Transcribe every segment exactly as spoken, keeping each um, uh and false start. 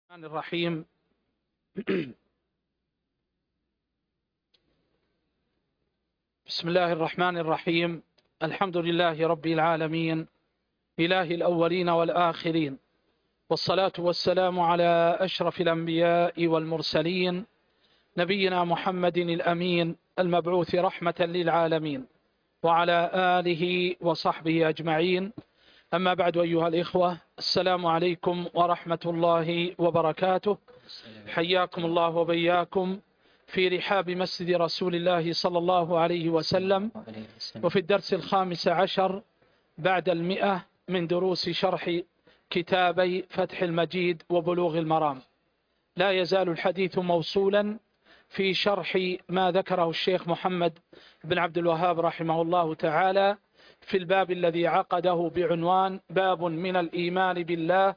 الرحمن الرحيم. بسم الله الرحمن الرحيم. الحمد لله رب العالمين، إله الأولين والآخرين، والصلاة والسلام على أشرف الأنبياء والمرسلين، نبينا محمد الأمين المبعوث رحمة للعالمين، وعلى آله وصحبه أجمعين. أما بعد، أيها الإخوة، السلام عليكم ورحمة الله وبركاته. حياكم الله وبياكم في رحاب مسجد رسول الله صلى الله عليه وسلم، وفي الدرس الخامس عشر بعد المئة من دروس شرح كتابي فتح المجيد وبلوغ المرام. لا يزال الحديث موصولا في شرح ما ذكره الشيخ محمد بن عبد الوهاب رحمه الله تعالى في الباب الذي عقده بعنوان باب من الإيمان بالله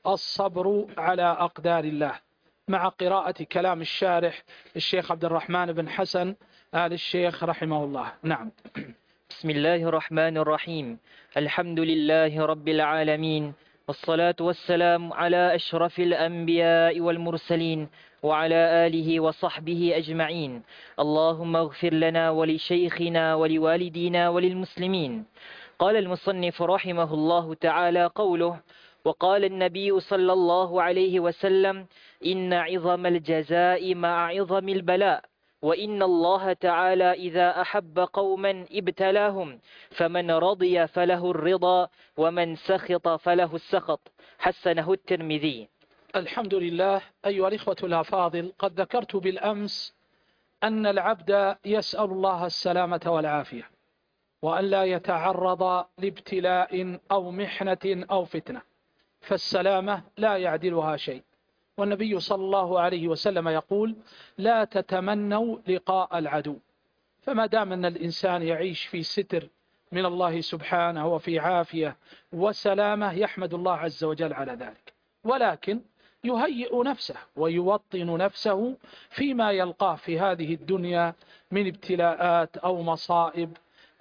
الصبر على أقدار الله، مع قراءة كلام الشارح الشيخ عبد الرحمن بن حسن آل الشيخ رحمه الله. نعم. بسم الله الرحمن الرحيم. الحمد لله رب العالمين، والصلاة والسلام على أشرف الأنبياء والمرسلين، وعلى آله وصحبه أجمعين. اللهم اغفر لنا ولشيخنا ولوالدينا وللمسلمين. قال المصنف رحمه الله تعالى قوله: وقال النبي صلى الله عليه وسلم: إن عظم الجزاء مع عظم البلاء، وإن الله تعالى إذا أحب قوما ابتلاهم، فمن رضي فله الرضا، ومن سخط فله السخط. حسنه الترمذي. الحمد لله. أيها الإخوة الأفاضل، قد ذكرت بالأمس أن العبد يسأل الله السلامة والعافية، وأن لا يتعرض لابتلاء أو محنة أو فتنة، فالسلامة لا يعدلها شيء. والنبي صلى الله عليه وسلم يقول: لا تتمنوا لقاء العدو. فما دام أن الإنسان يعيش في ستر من الله سبحانه وفي عافية وسلامة، يحمد الله عز وجل على ذلك، ولكن يهيئ نفسه ويوطن نفسه فيما يلقاه في هذه الدنيا من ابتلاءات أو مصائب،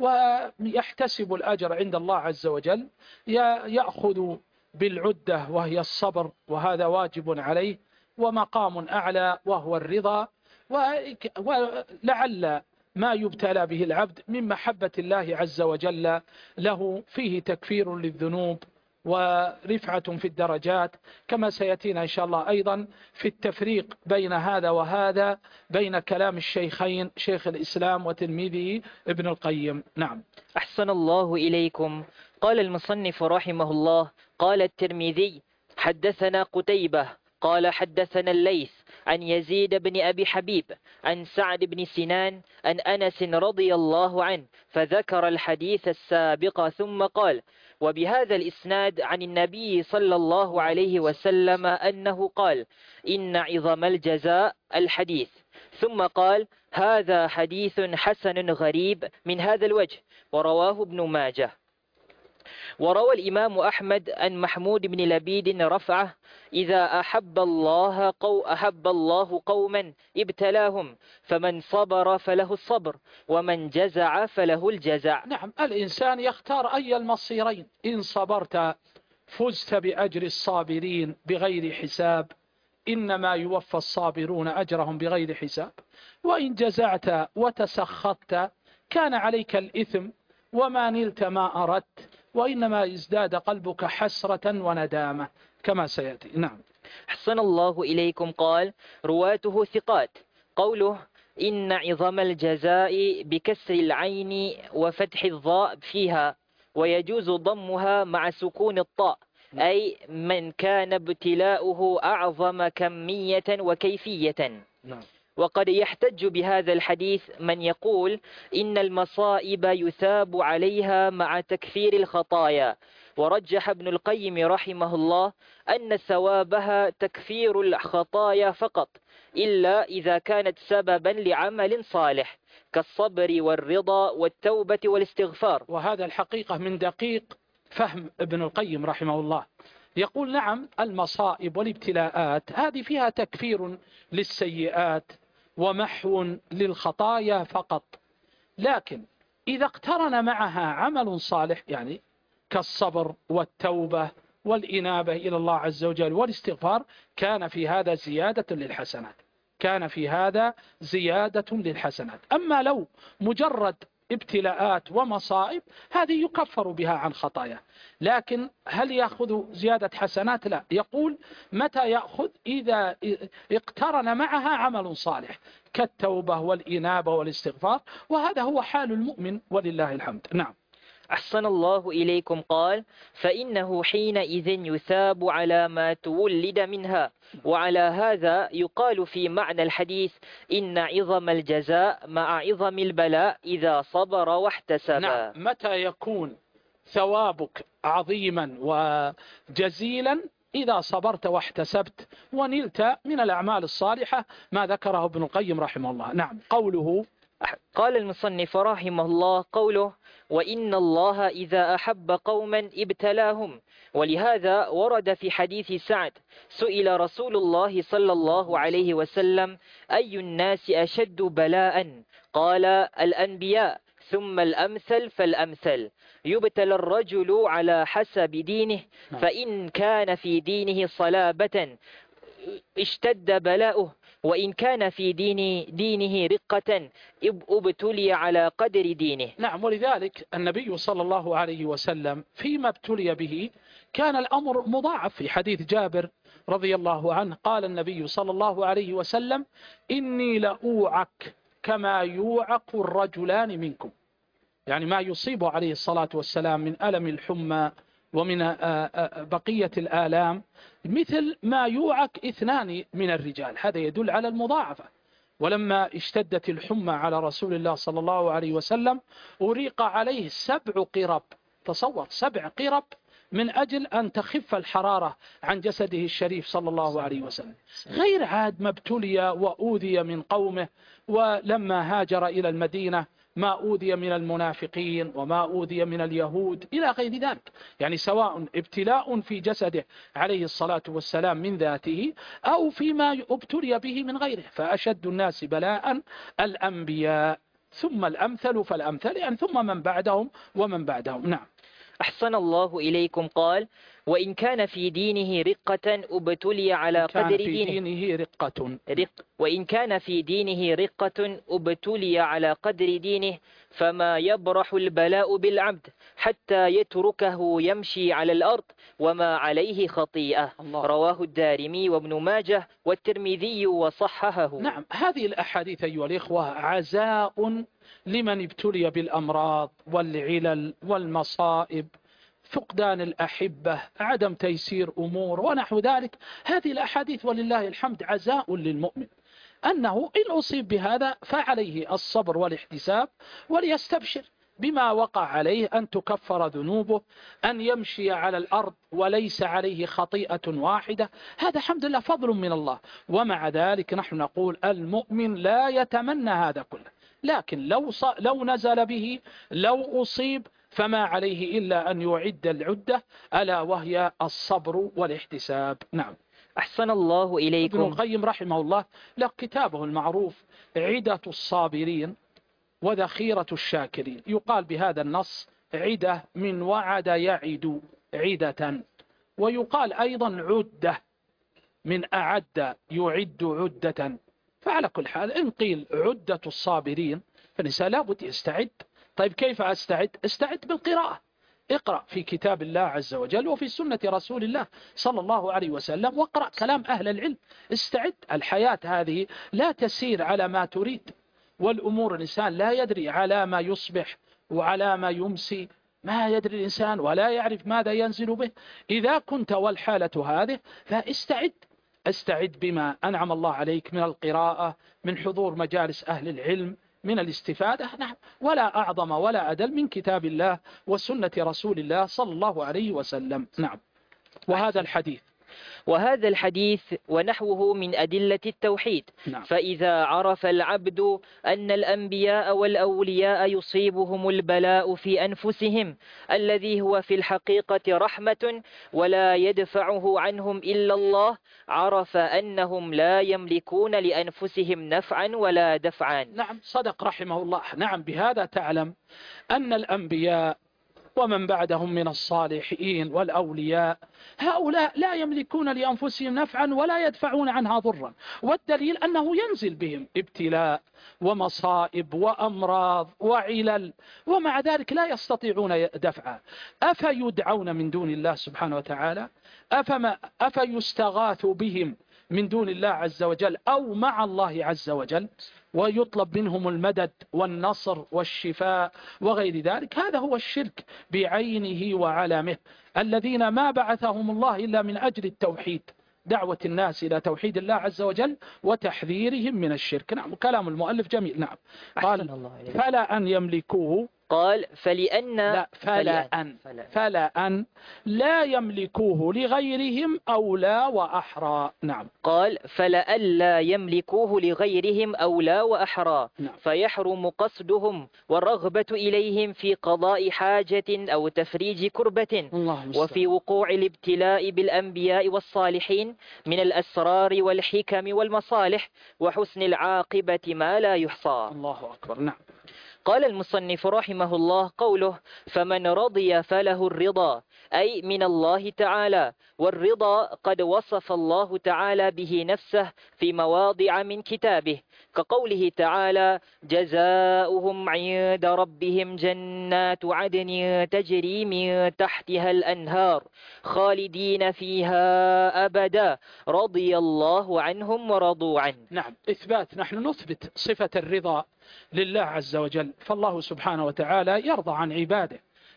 ويحتسب الأجر عند الله عز وجل. يأخذ بالعدة وهي الصبر، وهذا واجب عليه، ومقام أعلى وهو الرضا. ولعل ما يبتلى به العبد من محبة الله عز وجل له فيه تكفير للذنوب ورفعة في الدرجات، كما سيأتينا إن شاء الله أيضا في التفريق بين هذا وهذا، بين كلام الشيخين شيخ الإسلام وتلميذه ابن القيم. نعم. أحسن الله إليكم. قال المصنف رحمه الله: قال الترمذي: حدثنا قتيبة قال حدثنا الليث عن يزيد بن أبي حبيب عن سعد بن سنان عن أنس رضي الله عنه، فذكر الحديث السابق ثم قال: وبهذا الإسناد عن النبي صلى الله عليه وسلم أنه قال: إن عظم الجزاء الحديث. ثم قال: هذا حديث حسن غريب من هذا الوجه، ورواه ابن ماجه. وروى الإمام أحمد عن محمود بن لبيد رفعه: إذا أحب الله قو أحب الله قوما ابتلاهم، فمن صبر فله الصبر، ومن جزع فله الجزع. نعم، الإنسان يختار أي المصيرين. إن صبرت فزت بأجر الصابرين بغير حساب، إنما يوفى الصابرون أجرهم بغير حساب. وإن جزعت وتسخطت كان عليك الإثم وما نلت ما أردت، وإنما ازداد قلبك حسرة وندامة كما سيأتي. نعم. حسن الله إليكم. قال: رواته ثقات. قوله: إن عظم الجزاء بكسر العين وفتح الضاء فيها، ويجوز ضمها مع سكون الطاء، أي من كان ابتلاؤه أعظم كمية وكيفية. نعم. وقد يحتج بهذا الحديث من يقول إن المصائب يثاب عليها مع تكفير الخطايا، ورجح ابن القيم رحمه الله أن ثوابها تكفير الخطايا فقط، إلا إذا كانت سببا لعمل صالح كالصبر والرضا والتوبة والاستغفار. وهذا الحقيقة من دقيق فهم ابن القيم رحمه الله. يقول: نعم، المصائب والابتلاءات هذه فيها تكفير للسيئات ومحو للخطايا فقط، لكن إذا اقترن معها عمل صالح، يعني كالصبر والتوبة والإنابة إلى الله عز وجل والاستغفار كان في هذا زيادة للحسنات كان في هذا زيادة للحسنات. أما لو مجرد ابتلاءات ومصائب هذه يكفر بها عن خطاياه، لكن هل يأخذ زيادة حسنات؟ لا، يقول متى يأخذ؟ إذا اقترن معها عمل صالح كالتوبة والإنابة والاستغفار، وهذا هو حال المؤمن ولله الحمد. نعم. أحسن الله إليكم. قال: فإنه حينئذ يثاب على ما تولد منها. وعلى هذا يقال في معنى الحديث: إن عظم الجزاء مع عظم البلاء إذا صبر واحتسب. نعم. متى يكون ثوابك عظيما وجزيلا؟ إذا صبرت واحتسبت ونلت من الأعمال الصالحة ما ذكره ابن القيم رحمه الله. نعم. قوله قال المصنف رحمه الله: قوله: وإن الله إذا أحب قوما ابتلاهم. ولهذا ورد في حديث سعد: سئل رسول الله صلى الله عليه وسلم: أي الناس أشد بلاء؟ قال: الأنبياء، ثم الأمثل فالأمثل. يبتلى الرجل على حسب دينه، فإن كان في دينه صلابة اشتد بلاؤه، وإن كان في دين دينه رقة ابتلي على قدر دينه. نعم. ولذلك النبي صلى الله عليه وسلم فيما ابتلي به كان الأمر مضاعف. في حديث جابر رضي الله عنه قال النبي صلى الله عليه وسلم: إني لأوعك كما يوعك الرجلان منكم، يعني ما يصيبه عليه الصلاة والسلام من ألم الحمى ومن بقية الآلام مثل ما يوعك اثنان من الرجال، هذا يدل على المضاعفة. ولما اشتدت الحمى على رسول الله صلى الله عليه وسلم أريق عليه سبع قرب، تصور سبع قرب من أجل أن تخف الحرارة عن جسده الشريف صلى الله عليه وسلم، غير عاد ما ابتلي وأوذي من قومه. ولما هاجر إلى المدينة ما أوذي من المنافقين وما أوذي من اليهود إلى غير ذلك، يعني سواء ابتلاء في جسده عليه الصلاة والسلام من ذاته أو فيما ابتلي به من غيره. فأشد الناس بلاء الأنبياء، ثم الأمثل فالأمثل، يعني ثم من بعدهم ومن بعدهم. نعم. أحسن الله إليكم. قال: وإن كان في دينه رقة ابتلي على قدر في دينه. دينه رقة رق وإن كان في دينه رقة ابتلي على قدر دينه، فما يبرح البلاء بالعبد حتى يتركه يمشي على الأرض وما عليه خطيئة. الله. رواه الدارمي وابن ماجه والترمذي وصححه. نعم. هذه الأحاديث أيها الإخوة عزاء لمن ابتلي بالأمراض والعلل والمصائب، فقدان الأحبة، عدم تيسير أمور ونحو ذلك. هذه الأحاديث ولله الحمد عزاء للمؤمن، أنه إن أصيب بهذا فعليه الصبر والاحتساب وليستبشر بما وقع عليه، أن تكفر ذنوبه، أن يمشي على الأرض وليس عليه خطيئة واحدة. هذا الحمد لله فضل من الله. ومع ذلك نحن نقول المؤمن لا يتمنى هذا كله، لكن لو, لو نزل به، لو أصيب، فما عليه إلا أن يعد العدة، ألا وهي الصبر والاحتساب. نعم. أحسن الله إليكم. ابن القيم رحمه الله له كتابه المعروف عدة الصابرين وذخيرة الشاكرين. يقال بهذا النص عدة من وعد يعد عدة، ويقال أيضا عدة من أعد يعد عدة. فعلى كل حال إن قيل عدة الصابرين فالإنسان لابد يستعد. طيب كيف أستعد؟ استعد بالقراءة، اقرأ في كتاب الله عز وجل وفي سنة رسول الله صلى الله عليه وسلم، واقرأ كلام أهل العلم. استعد. الحياة هذه لا تسير على ما تريد، والأمور الإنسان لا يدري على ما يصبح وعلى ما يمسي، ما يدري الإنسان ولا يعرف ماذا ينزل به. إذا كنت والحالة هذه فاستعد. استعد بما أنعم الله عليك من القراءة، من حضور مجالس أهل العلم، من الاستفادة. نعم. ولا أعظم ولا أدل من كتاب الله وسنة رسول الله صلى الله عليه وسلم. نعم. وهذا الحديث وهذا الحديث ونحوه من أدلة التوحيد. نعم. فإذا عرف العبد أن الأنبياء والأولياء يصيبهم البلاء في أنفسهم الذي هو في الحقيقة رحمة ولا يدفعه عنهم إلا الله، عرف أنهم لا يملكون لأنفسهم نفعا ولا دفعا. نعم. صدق رحمه الله. نعم. بهذا تعلم أن الأنبياء ومن بعدهم من الصالحين والأولياء، هؤلاء لا يملكون لأنفسهم نفعا ولا يدفعون عنها ضرا، والدليل أنه ينزل بهم ابتلاء ومصائب وأمراض وعلل، ومع ذلك لا يستطيعون دفعها. أفيدعون من دون الله سبحانه وتعالى؟ أفما أفيستغاث بهم من دون الله عز وجل أو مع الله عز وجل ويطلب منهم المدد والنصر والشفاء وغير ذلك؟ هذا هو الشرك بعينه وعلمه، الذين ما بعثهم الله إلا من أجل التوحيد، دعوة الناس إلى توحيد الله عز وجل وتحذيرهم من الشرك. نعم، كلام المؤلف جميل. نعم، قال فلا أن يملكوه، قال فلأن لا فلا أن فلا أن لا يملكوه لغيرهم أولى وأحرى. نعم، قال فلألا يملكوه لغيرهم أولى وأحرى. نعم. فيحرم قصدهم والرغبة إليهم في قضاء حاجة أو تفريج كربة، وفي وقوع الابتلاء بالأنبياء والصالحين من الأسرار والحكم والمصالح وحسن العاقبة ما لا يحصى. الله أكبر. نعم. قال المصنف رحمه الله قوله فمن رضي فله الرضا، أي من الله تعالى، والرضا قد وصف الله تعالى به نفسه في مواضع من كتابه، كقوله تعالى جزاؤهم عند ربهم جنات عدن تجري من تحتها الأنهار خالدين فيها أبدا رضي الله عنهم ورضوا عنه. نعم، إثبات. نحن نثبت صفة الرضا لله عز وجل، فالله سبحانه وتعالى يرضى عن عباده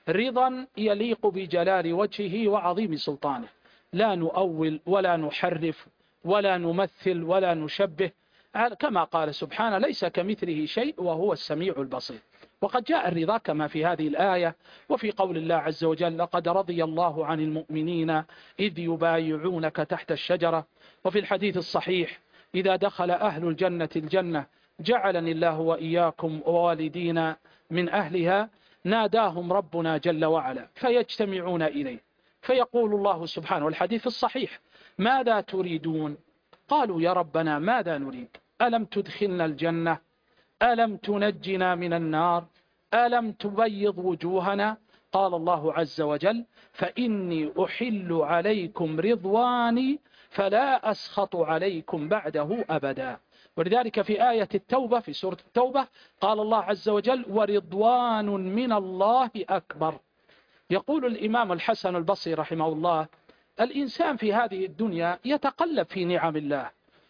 رضا يليق بجلال وجهه وعظيم سلطانه، لا نؤول ولا نحرف ولا نمثل ولا نشبه، كما قال سبحانه ليس كمثله شيء وهو السميع البصير. وقد جاء الرضا كما في هذه الآية وفي قول الله عز وجل لقد رضي الله عن المؤمنين إذ يبايعونك تحت الشجرة، وفي الحديث الصحيح إذا دخل أهل الجنة الجنة جعلني الله وإياكم ووالدينا من أهلها ناداهم ربنا جل وعلا فيجتمعون إليه فيقول الله سبحانه، والحديث الصحيح ماذا تريدون؟ قالوا يا ربنا ماذا نريد؟ ألم تدخلنا الجنة؟ ألم تنجنا من النار؟ ألم تبيض وجوهنا؟ قال الله عز وجل فإني أحل عليكم رضواني فلا أسخط عليكم بعده أبدا. ولذلك في آية التوبة في سورة التوبة قال الله عز وجل ورضوان من الله أكبر. يقول الإمام الحسن البصري رحمه الله الإنسان في هذه الدنيا يتقلب في نعم الله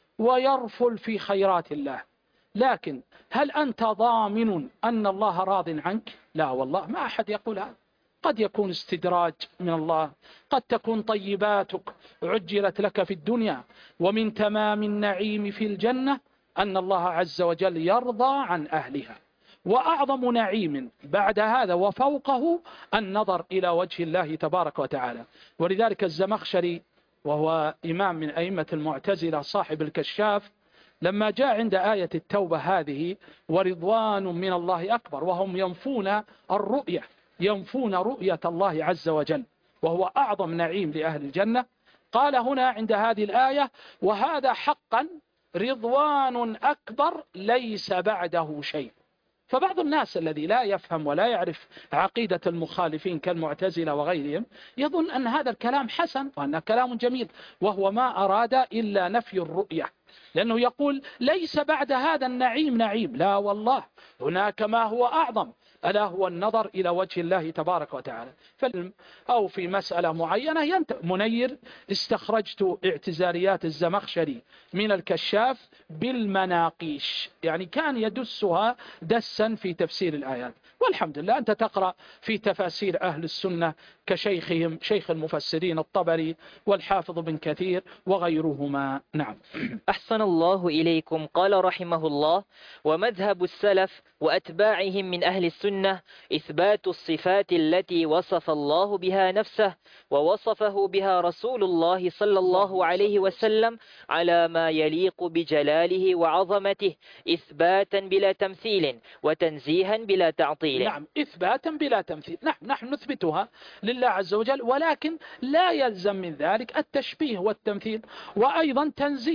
ويرفل في خيرات الله، لكن هل أنت ضامن أن الله راض عنك؟ لا والله، ما أحد يقول هذا. قد يكون استدراج من الله، قد تكون طيباتك عجلت لك في الدنيا، ومن تمام النعيم في الجنة أن الله عز وجل يرضى عن أهلها. وأعظم نعيم بعد هذا وفوقه النظر إلى وجه الله تبارك وتعالى. ولذلك الزمخشري وهو إمام من أئمة المعتزلة صاحب الكشاف لما جاء عند آية التوبة هذه ورضوان من الله أكبر، وهم ينفون الرؤية ينفون رؤية الله عز وجل وهو أعظم نعيم لأهل الجنة، قال هنا عند هذه الآية وهذا حقا رضوان أكبر ليس بعده شيء. فبعض الناس الذي لا يفهم ولا يعرف عقيدة المخالفين كالمعتزلة وغيرهم يظن أن هذا الكلام حسن وأنه كلام جميل، وهو ما أراد إلا نفي الرؤية، لأنه يقول ليس بعد هذا النعيم نعيم. لا والله، هناك ما هو أعظم، ألا هو النظر إلى وجه الله تبارك وتعالى. أو في مسألة معينة ينت... منير استخرجت اعتزاليات الزمخشري من الكشاف بالمناقيش، يعني كان يدسها دسا في تفسير الآيات. والحمد لله أنت تقرأ في تفاسير أهل السنة كشيخهم شيخ المفسرين الطبري والحافظ بن كثير وغيرهما. نعم. أحسن الله إليكم. قال رحمه الله ومذهب السلف وأتباعهم من أهل السنة إثبات الصفات التي وصف الله بها نفسه ووصفه بها رسول الله صلى الله عليه وسلم على ما يليق بجلاله وعظمته إثباتا بلا تمثيل وتنزيها بلا تعطيل. نعم، إثباتا بلا تمثيل. نعم، نحن نثبتها لله عز وجل، ولكن لا يلزم من ذلك التشبيه والتمثيل، وأيضا تنزيها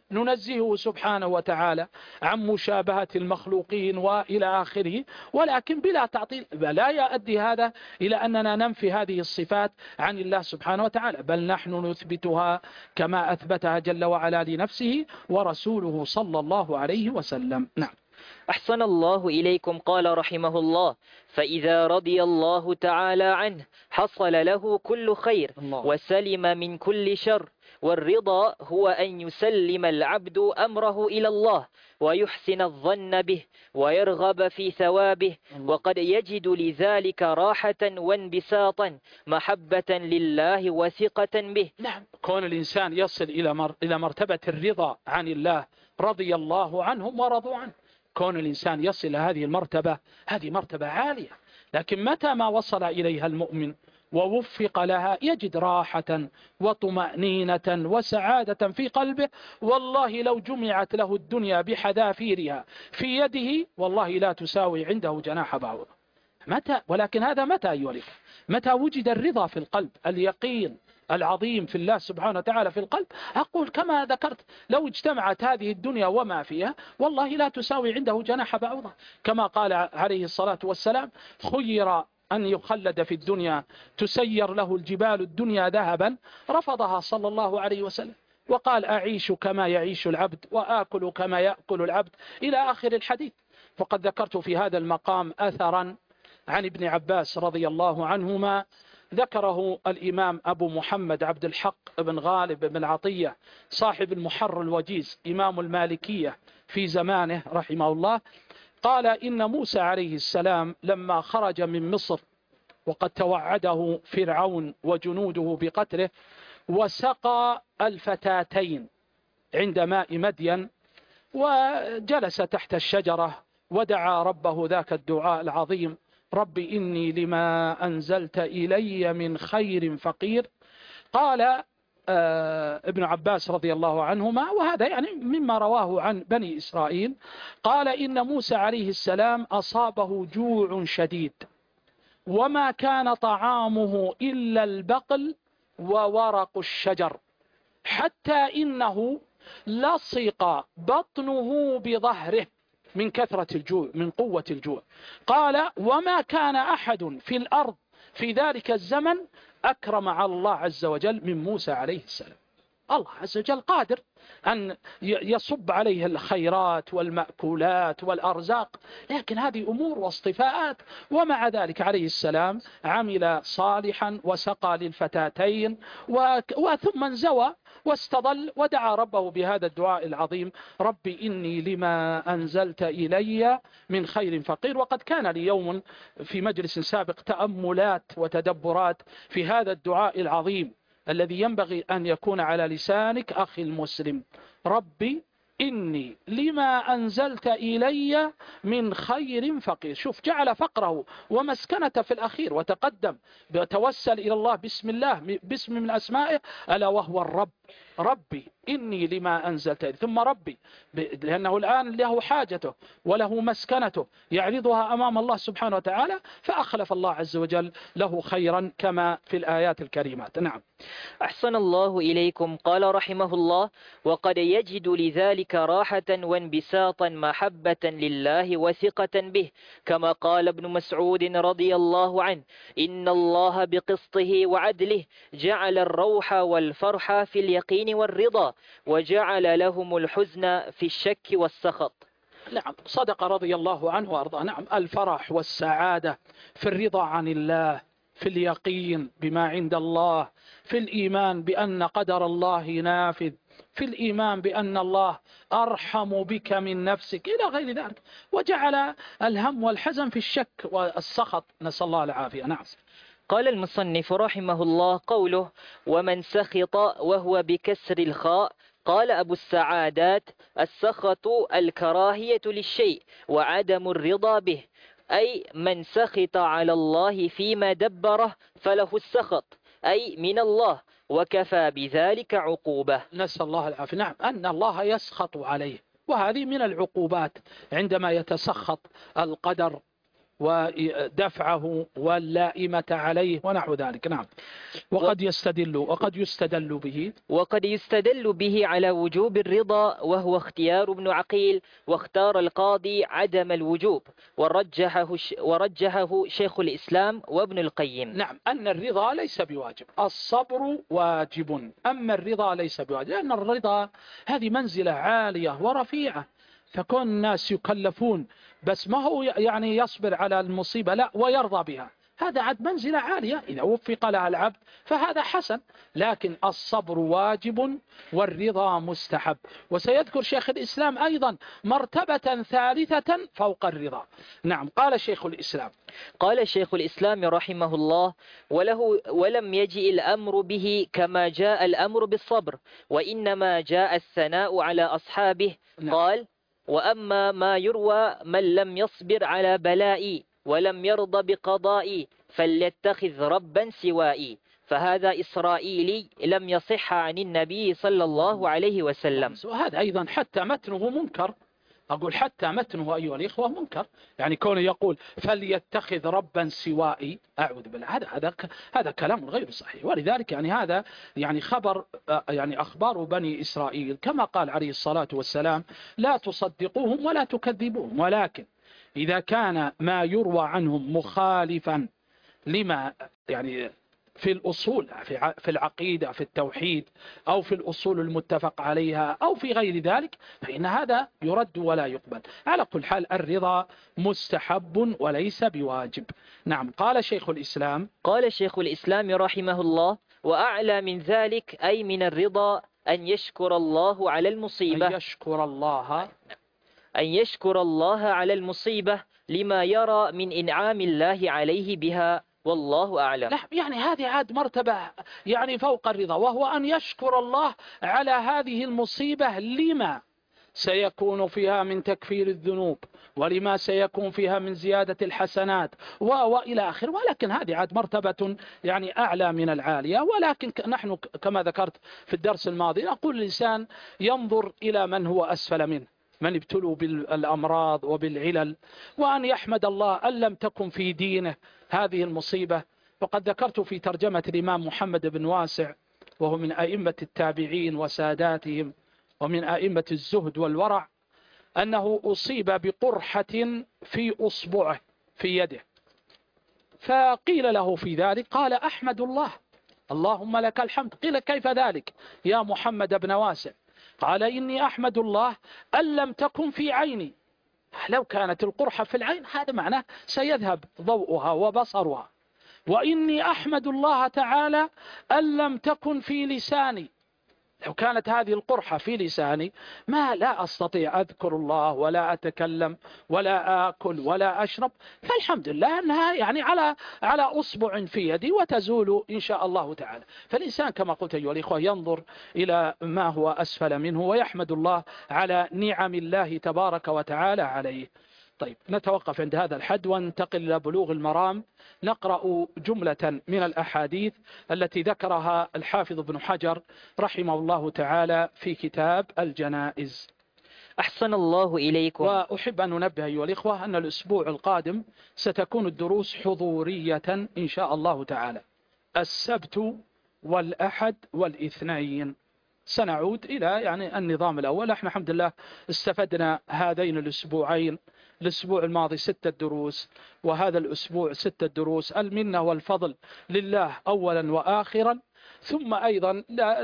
ننزهه سبحانه وتعالى عن مشابهة المخلوقين وإلى آخره، ولكن بلا تعطيل. لا يؤدي هذا إلى أننا ننفي هذه الصفات عن الله سبحانه وتعالى، بل نحن نثبتها كما أثبتها جل وعلا لنفسه ورسوله صلى الله عليه وسلم. نعم. أحسن الله إليكم. قال رحمه الله: فإذا رضي الله تعالى عنه حصل له كل خير الله. وسلم من كل شر. والرضا هو أن يسلم العبد أمره إلى الله ويحسن الظن به ويرغب في ثوابه، الله. وقد يجد لذلك راحة وانبساطا محبة لله وثقة به. نعم. كون الإنسان يصل إلى مر... إلى مرتبة الرضا عن الله، رضي الله عنهم ورضوا عنه. كون الإنسان يصل إلى هذه المرتبة، هذه مرتبة عالية، لكن متى ما وصل إليها المؤمن ووفق لها يجد راحة وطمأنينة وسعادة في قلبه. والله لو جمعت له الدنيا بحذافيرها في يده والله لا تساوي عنده جناح بعوضة. متى؟ ولكن هذا متى أيها الإخوة؟ متى وجد الرضا في القلب، اليقين العظيم في الله سبحانه وتعالى في القلب. أقول كما ذكرت، لو اجتمعت هذه الدنيا وما فيها والله لا تساوي عنده جناح بعوضة، كما قال عليه الصلاة والسلام: خير أن يخلد في الدنيا تسير له الجبال الدنيا ذهبا، رفضها صلى الله عليه وسلم، وقال: أعيش كما يعيش العبد وآكل كما يأكل العبد، إلى آخر الحديث. فقد ذكرت في هذا المقام أثرا عن ابن عباس رضي الله عنهما، ذكره الإمام أبو محمد عبد الحق بن غالب بن عطية صاحب المحر الوجيز إمام المالكية في زمانه رحمه الله. قال: إن موسى عليه السلام لما خرج من مصر وقد توعده فرعون وجنوده بقتله، وسقى الفتاتين عند ماء مدين، وجلس تحت الشجرة ودعا ربه ذاك الدعاء العظيم: رب إني لما أنزلت إلي من خير فقير. قال آه ابن عباس رضي الله عنهما، وهذا يعني مما رواه عن بني إسرائيل، قال: إن موسى عليه السلام أصابه جوع شديد وما كان طعامه إلا البقل وورق الشجر، حتى إنه لصق بطنه بظهره من كثرة الجوع، من قوة الجوع. قال: وما كان أحد في الأرض في ذلك الزمن أكرم على الله عز وجل من موسى عليه السلام. الله عز وجل قادر أن يصب عليه الخيرات والمأكولات والأرزاق، لكن هذه أمور واصطفاءات. ومع ذلك عليه السلام عمل صالحا وسقى للفتاتين وثم انزوى واستظل ودعا ربه بهذا الدعاء العظيم: رب إني لما أنزلت إلي من خير فقير. وقد كان لي يوم في مجلس سابق تأملات وتدبرات في هذا الدعاء العظيم الذي ينبغي أن يكون على لسانك أخي المسلم: ربي إني لما أنزلت إلي من خير فقير. شوف، جعل فقره ومسكنته في الأخير، وتقدم بتوسل إلى الله بسم الله، باسم من أسمائه ألا وهو الرب. ربي إني لما أنزلت إلي، ثم ربي، لأنه الآن له حاجته وله مسكنته يعرضها أمام الله سبحانه وتعالى، فأخلف الله عز وجل له خيرا كما في الآيات الكريمات. نعم. أحسن الله إليكم. قال رحمه الله: وقد يجد لذلك راحة وانبساطا محبة لله وثقة به، كما قال ابن مسعود رضي الله عنه: إن الله بقسطه وعدله جعل الروح والفرح في اليقين والرضا، وجعل لهم الحزن في الشك والسخط. نعم، صدق رضي الله عنه وأرضاه. نعم، الفرح والسعادة في الرضا عن الله، في اليقين بما عند الله، في الإيمان بأن قدر الله نافذ، في الإيمان بأن الله أرحم بك من نفسك، إلى غير ذلك. وجعل الهم والحزن في الشك والسخط، نسأل الله العافية. نعم. قال المصنف رحمه الله: قوله ومن سخط وهو بكسر الخاء. قال أبو السعادات: السخط الكراهية للشيء وعدم الرضا به، أي من سخط على الله فيما دبره فله السخط، أي من الله، وكفى بذلك عقوبة. نسأل الله العافية. نعم، أن الله يسخط عليه، وهذه من العقوبات عندما يتسخط القدر ودفعه واللائمة عليه ونحو ذلك. نعم. وقد يستدل وقد يستدل به وقد يستدل به على وجوب الرضا، وهو اختيار ابن عقيل، واختار القاضي عدم الوجوب، ورجحه ورجحه شيخ الإسلام وابن القيم. نعم، أن الرضا ليس بواجب، الصبر واجب، أما الرضا ليس بواجب، لأن الرضا هذه منزلة عالية ورفيعة، فكون الناس يكلفون بس ما هو يعني يصبر على المصيبة، لا ويرضى بها، هذا عاد منزلة عالية، إذا وفق لها العبد فهذا حسن، لكن الصبر واجب والرضا مستحب. وسيذكر شيخ الإسلام أيضا مرتبة ثالثة فوق الرضا. نعم. قال شيخ الإسلام قال شيخ الإسلام رحمه الله: وله ولم يجئ الأمر به كما جاء الأمر بالصبر، وإنما جاء الثناء على أصحابه. نعم. قال: وأما ما يروى من لم يصبر على بلائي ولم يرضى بقضائي فليتخذ ربا سوائي، فهذا إسرائيلي لم يصح عن النبي صلى الله عليه وسلم. وهذا أيضا حتى متنه منكر، أقول حتى متنه أيها الإخوة منكر، يعني كونه يقول فليتخذ ربا سوائي، أعوذ بالله، هذا هذا هذا كلام غير صحيح. ولذلك يعني هذا يعني خبر يعني أخبار بني إسرائيل، كما قال عليه الصلاة والسلام: لا تصدقوهم ولا تكذبوهم، ولكن إذا كان ما يروى عنهم مخالفا لما يعني في الأصول، في العقيدة، في التوحيد، أو في الأصول المتفق عليها، أو في غير ذلك، فإن هذا يرد ولا يقبل. على كل حال الرضا مستحب وليس بواجب. نعم. قال شيخ الإسلام قال شيخ الإسلام رحمه الله: وأعلى من ذلك أي من الرضا أن يشكر الله على المصيبة، أن يشكر الله أن يشكر الله على المصيبة لما يرى من إنعام الله عليه بها، والله أعلم. لا يعني هذه عاد مرتبة يعني فوق الرضا، وهو أن يشكر الله على هذه المصيبة لما سيكون فيها من تكفير الذنوب، ولما سيكون فيها من زيادة الحسنات وإلى آخر. ولكن هذه عاد مرتبة يعني أعلى من العالية. ولكن نحن كما ذكرت في الدرس الماضي نقول الإنسان ينظر إلى من هو أسفل منه، من ابتلوا بالأمراض وبالعلل، وأن يحمد الله أن لم تكن في دينه هذه المصيبة. وقد ذكرت في ترجمة الإمام محمد بن واسع، وهو من أئمة التابعين وساداتهم ومن أئمة الزهد والورع، أنه أصيب بقرحة في أصبعه في يده، فقيل له في ذلك قال: أحمد الله، اللهم لك الحمد. قيل: كيف ذلك يا محمد بن واسع؟ قال: إني أحمد الله أن لم تكن في عيني، لو كانت القرحة في العين هذا معناه سيذهب ضوءها وبصرها، وإني أحمد الله تعالى أن لم تكن في لساني، لو كانت هذه القرحة في لساني ما لا أستطيع أذكر الله ولا أتكلم ولا آكل ولا أشرب، فالحمد لله أنها يعني على على أصبع في يدي وتزول إن شاء الله تعالى. فالإنسان كما قلت أيها الإخوة ينظر إلى ما هو أسفل منه ويحمد الله على نعم الله تبارك وتعالى عليه. طيب، نتوقف عند هذا الحد وننتقل إلى بلوغ المرام، نقرأ جملة من الأحاديث التي ذكرها الحافظ ابن حجر رحمه الله تعالى في كتاب الجنائز. أحسن الله إليكم. وأحب أن ننبه أيها الإخوة أن الأسبوع القادم ستكون الدروس حضورية إن شاء الله تعالى، السبت والأحد والاثنين. سنعود إلى يعني النظام الأول. احنا الحمد لله استفدنا هذين الأسبوعين، الأسبوع الماضي ستة دروس، وهذا الأسبوع ستة دروس، المنة والفضل لله أولا وآخرا، ثم أيضا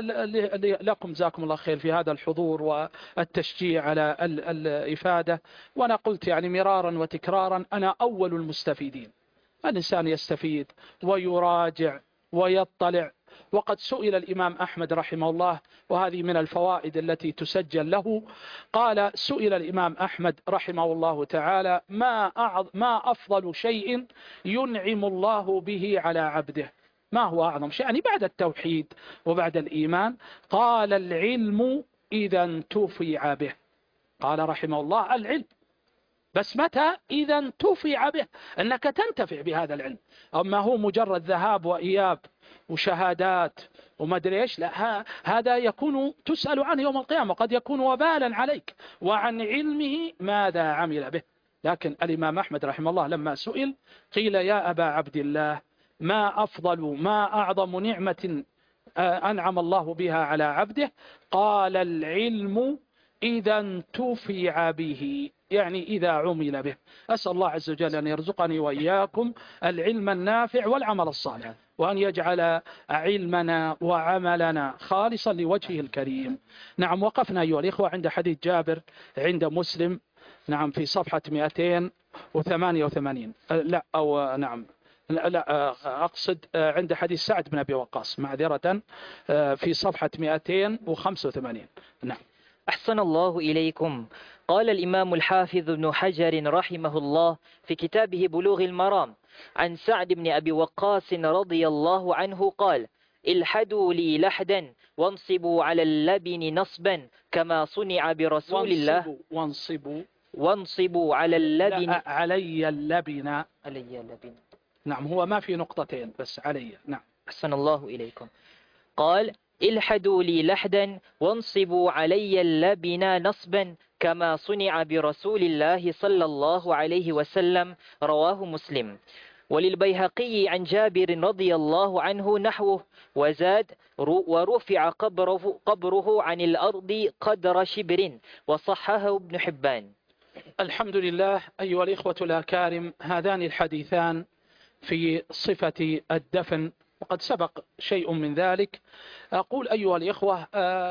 لكم جزاكم الله خير في هذا الحضور والتشجيع على الإفادة. وأنا قلت يعني مرارا وتكرارا أنا أول المستفيدين. الإنسان يستفيد ويراجع ويطلع. وقد سئل الإمام أحمد رحمه الله، وهذه من الفوائد التي تسجل له، قال: سئل الإمام أحمد رحمه الله تعالى: ما أعظ ما أفضل شيء ينعم الله به على عبده؟ ما هو أعظم شيء يعني بعد التوحيد وبعد الإيمان؟ قال: العلم إذا انتفع به. قال رحمه الله: العلم، بس متى؟ إذا انتفع به، أنك تنتفع بهذا العلم. أما هو مجرد ذهاب وإياب وشهادات وما أدري إيش، لا، هذا يكون تسأل عنه يوم القيامة، قد يكون وبالا عليك. وعن علمه ماذا عمل به، لكن الإمام أحمد رحمه الله لما سئل قيل يا أبا عبد الله ما أفضل ما أعظم نعمة أنعم الله بها على عبده؟ قال العلم إذا انتفع به، يعني إذا عمل به. أسأل الله عز وجل أن يرزقني وإياكم العلم النافع والعمل الصالح، وأن يجعل علمنا وعملنا خالصا لوجهه الكريم. نعم، وقفنا أيها الإخوة عند حديث جابر عند مسلم، نعم، في صفحة مئتين وثمانية وثمانين، لا أو نعم لا, لا أقصد عند حديث سعد بن أبي وقاص معذرة، في صفحة مئتين وخمسة وثمانين. نعم. أحسن الله إليكم. قال الإمام الحافظ ابن حجر رحمه الله في كتابه بلوغ المرام عن سعد بن أبي وقاص رضي الله عنه قال: الحدوا لي لحدا وانصبوا على اللبن نصبا كما صنع برسول الله. وانصبوا وانصبوا على اللبن. لا، علي اللبن. علي اللبن. نعم، هو ما في نقطتين بس علي. نعم. أحسن الله إليكم. قال: الحدوا لي لحدا وانصبوا علي اللبن نصبا كما صنع برسول الله صلى الله عليه وسلم، رواه مسلم. وللبيهقي عن جابر رضي الله عنه نحوه وزاد: ورفع قبره, قبره عن الأرض قدر شبر، وصححه ابن حبان. الحمد لله. أيها الإخوة الأكارم، هذان الحديثان في صفة الدفن، وقد سبق شيء من ذلك. أقول أيها الإخوة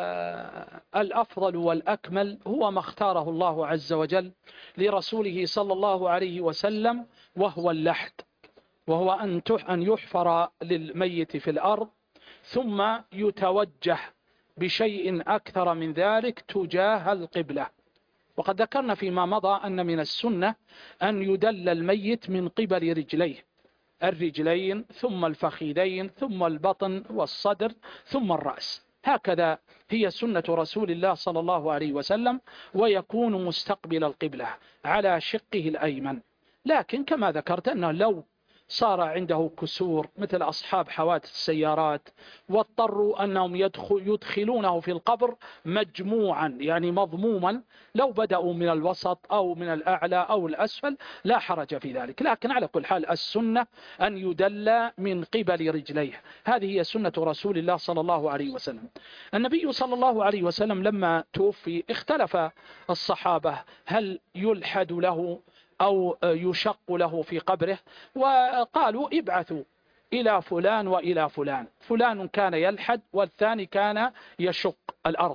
آه الأفضل والأكمل هو ما اختاره الله عز وجل لرسوله صلى الله عليه وسلم، وهو اللحد، وهو أن يحفر للميت في الأرض ثم يتوجه بشيء أكثر من ذلك تجاه القبلة. وقد ذكرنا فيما مضى أن من السنة أن يدل الميت من قبل رجليه، الرجلين ثم الفخذين ثم البطن والصدر ثم الرأس، هكذا هي سنة رسول الله صلى الله عليه وسلم، ويكون مستقبل القبلة على شقه الأيمن. لكن كما ذكرت أنه لو صار عنده كسور مثل أصحاب حوادث السيارات واضطروا أنهم يدخل يدخلونه في القبر مجموعا يعني مضموما، لو بدأوا من الوسط أو من الأعلى أو الأسفل لا حرج في ذلك. لكن على كل حال السنة أن يدل من قبل رجليه، هذه هي سنة رسول الله صلى الله عليه وسلم. النبي صلى الله عليه وسلم لما توفي اختلف الصحابة هل يلحد له أو يشق له في قبره، وقالوا ابعثوا إلى فلان وإلى فلان، فلان كان يلحد والثاني كان يشق الأرض.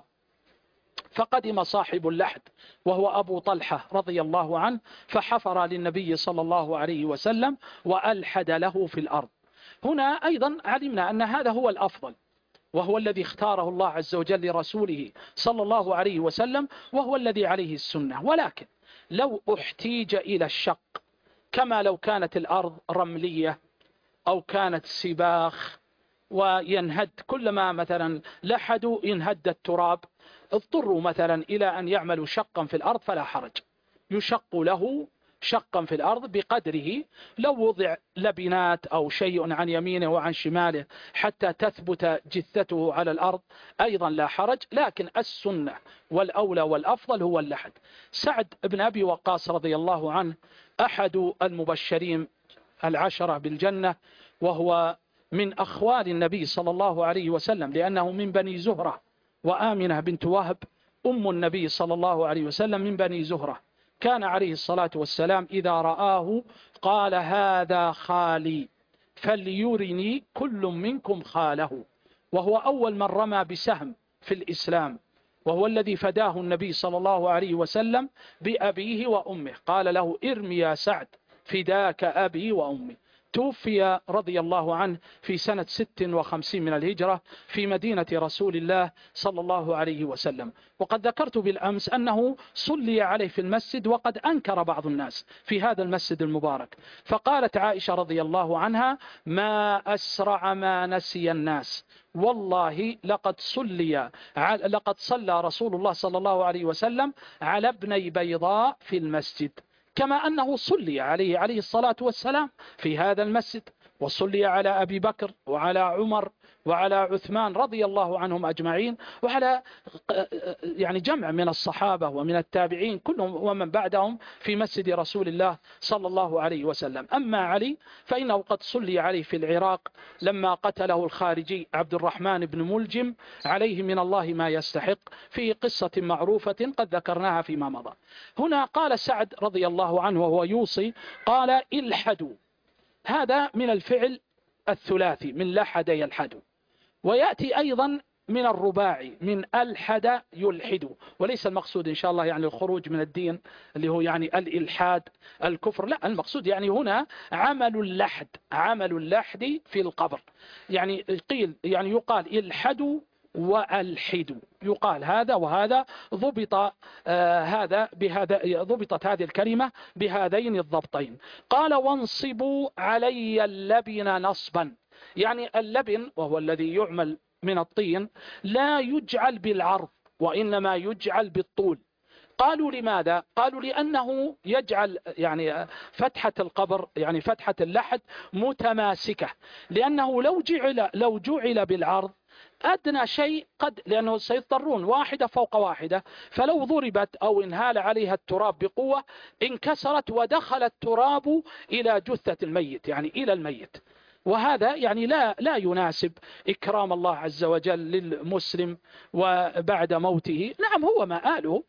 فقدم صاحب اللحد وهو أبو طلحة رضي الله عنه، فحفر للنبي صلى الله عليه وسلم وألحد له في الأرض. هنا أيضا علمنا أن هذا هو الأفضل، وهو الذي اختاره الله عز وجل لرسوله صلى الله عليه وسلم، وهو الذي عليه السنة. ولكن لو احتيج إلى الشق، كما لو كانت الأرض رملية أو كانت سباخ وينهد، كلما مثلا لحدوا ينهد التراب، اضطروا مثلا إلى أن يعملوا شقا في الأرض فلا حرج، يشق له شقا في الأرض بقدره. لو وضع لبنات أو شيء عن يمينه وعن شماله حتى تثبت جثته على الأرض أيضا لا حرج، لكن السنة والأولى والأفضل هو اللحد. سعد بن أبي وقاص رضي الله عنه أحد المبشرين العشرة بالجنة، وهو من أخوال النبي صلى الله عليه وسلم، لأنه من بني زهرة، وآمنة بنت وهب أم النبي صلى الله عليه وسلم من بني زهرة. كان عليه الصلاة والسلام إذا رآه قال هذا خالي فليرني كل منكم خاله، وهو أول من رمى بسهم في الإسلام، وهو الذي فداه النبي صلى الله عليه وسلم بأبيه وأمه، قال له ارمي يا سعد فداك أبي وأمي. توفي رضي الله عنه في سنة ست وخمسين من الهجرة في مدينة رسول الله صلى الله عليه وسلم. وقد ذكرت بالأمس أنه صلي عليه في المسجد، وقد أنكر بعض الناس في هذا المسجد المبارك، فقالت عائشة رضي الله عنها ما أسرع ما نسي الناس، والله لقد صلي لقد صلى رسول الله صلى الله عليه وسلم على ابني بيضاء في المسجد، كما أنه صلي عليه عليه الصلاة والسلام في هذا المسجد. وصلي على أبي بكر وعلى عمر وعلى عثمان رضي الله عنهم أجمعين، وعلى يعني جمع من الصحابة ومن التابعين كلهم ومن بعدهم في مسجد رسول الله صلى الله عليه وسلم. أما علي فإنه قد صلي عليه في العراق لما قتله الخارجي عبد الرحمن بن ملجم عليه من الله ما يستحق، في قصة معروفة قد ذكرناها فيما مضى. هنا قال سعد رضي الله عنه وهو يوصي، قال الحدوا، هذا من الفعل الثلاثي من لحد يلحد، ويأتي أيضا من الرباعي من ألحد يلحد، وليس المقصود إن شاء الله يعني الخروج من الدين اللي هو يعني الإلحاد الكفر، لا، المقصود يعني هنا عمل اللحد، عمل اللحد في القبر، يعني قيل يعني يقال الحدوا وألحدوا، يقال هذا وهذا ضبط آه هذا بهذا، ضبطت هذه الكلمة بهذين الضبطين. قال وانصبوا علي اللبن نصبا، يعني اللبن وهو الذي يعمل من الطين لا يجعل بالعرض وإنما يجعل بالطول. قالوا لماذا؟ قالوا لأنه يجعل يعني فتحة القبر يعني فتحة اللحد متماسكة، لأنه لو جعل لو جعل بالعرض أدنى شيء قد، لأنه سيضطرون واحدة فوق واحدة، فلو ضربت أو انهال عليها التراب بقوة انكسرت ودخل التراب إلى جثة الميت يعني إلى الميت، وهذا يعني لا لا يناسب إكرام الله عز وجل للمسلم وبعد موته. نعم هو مآله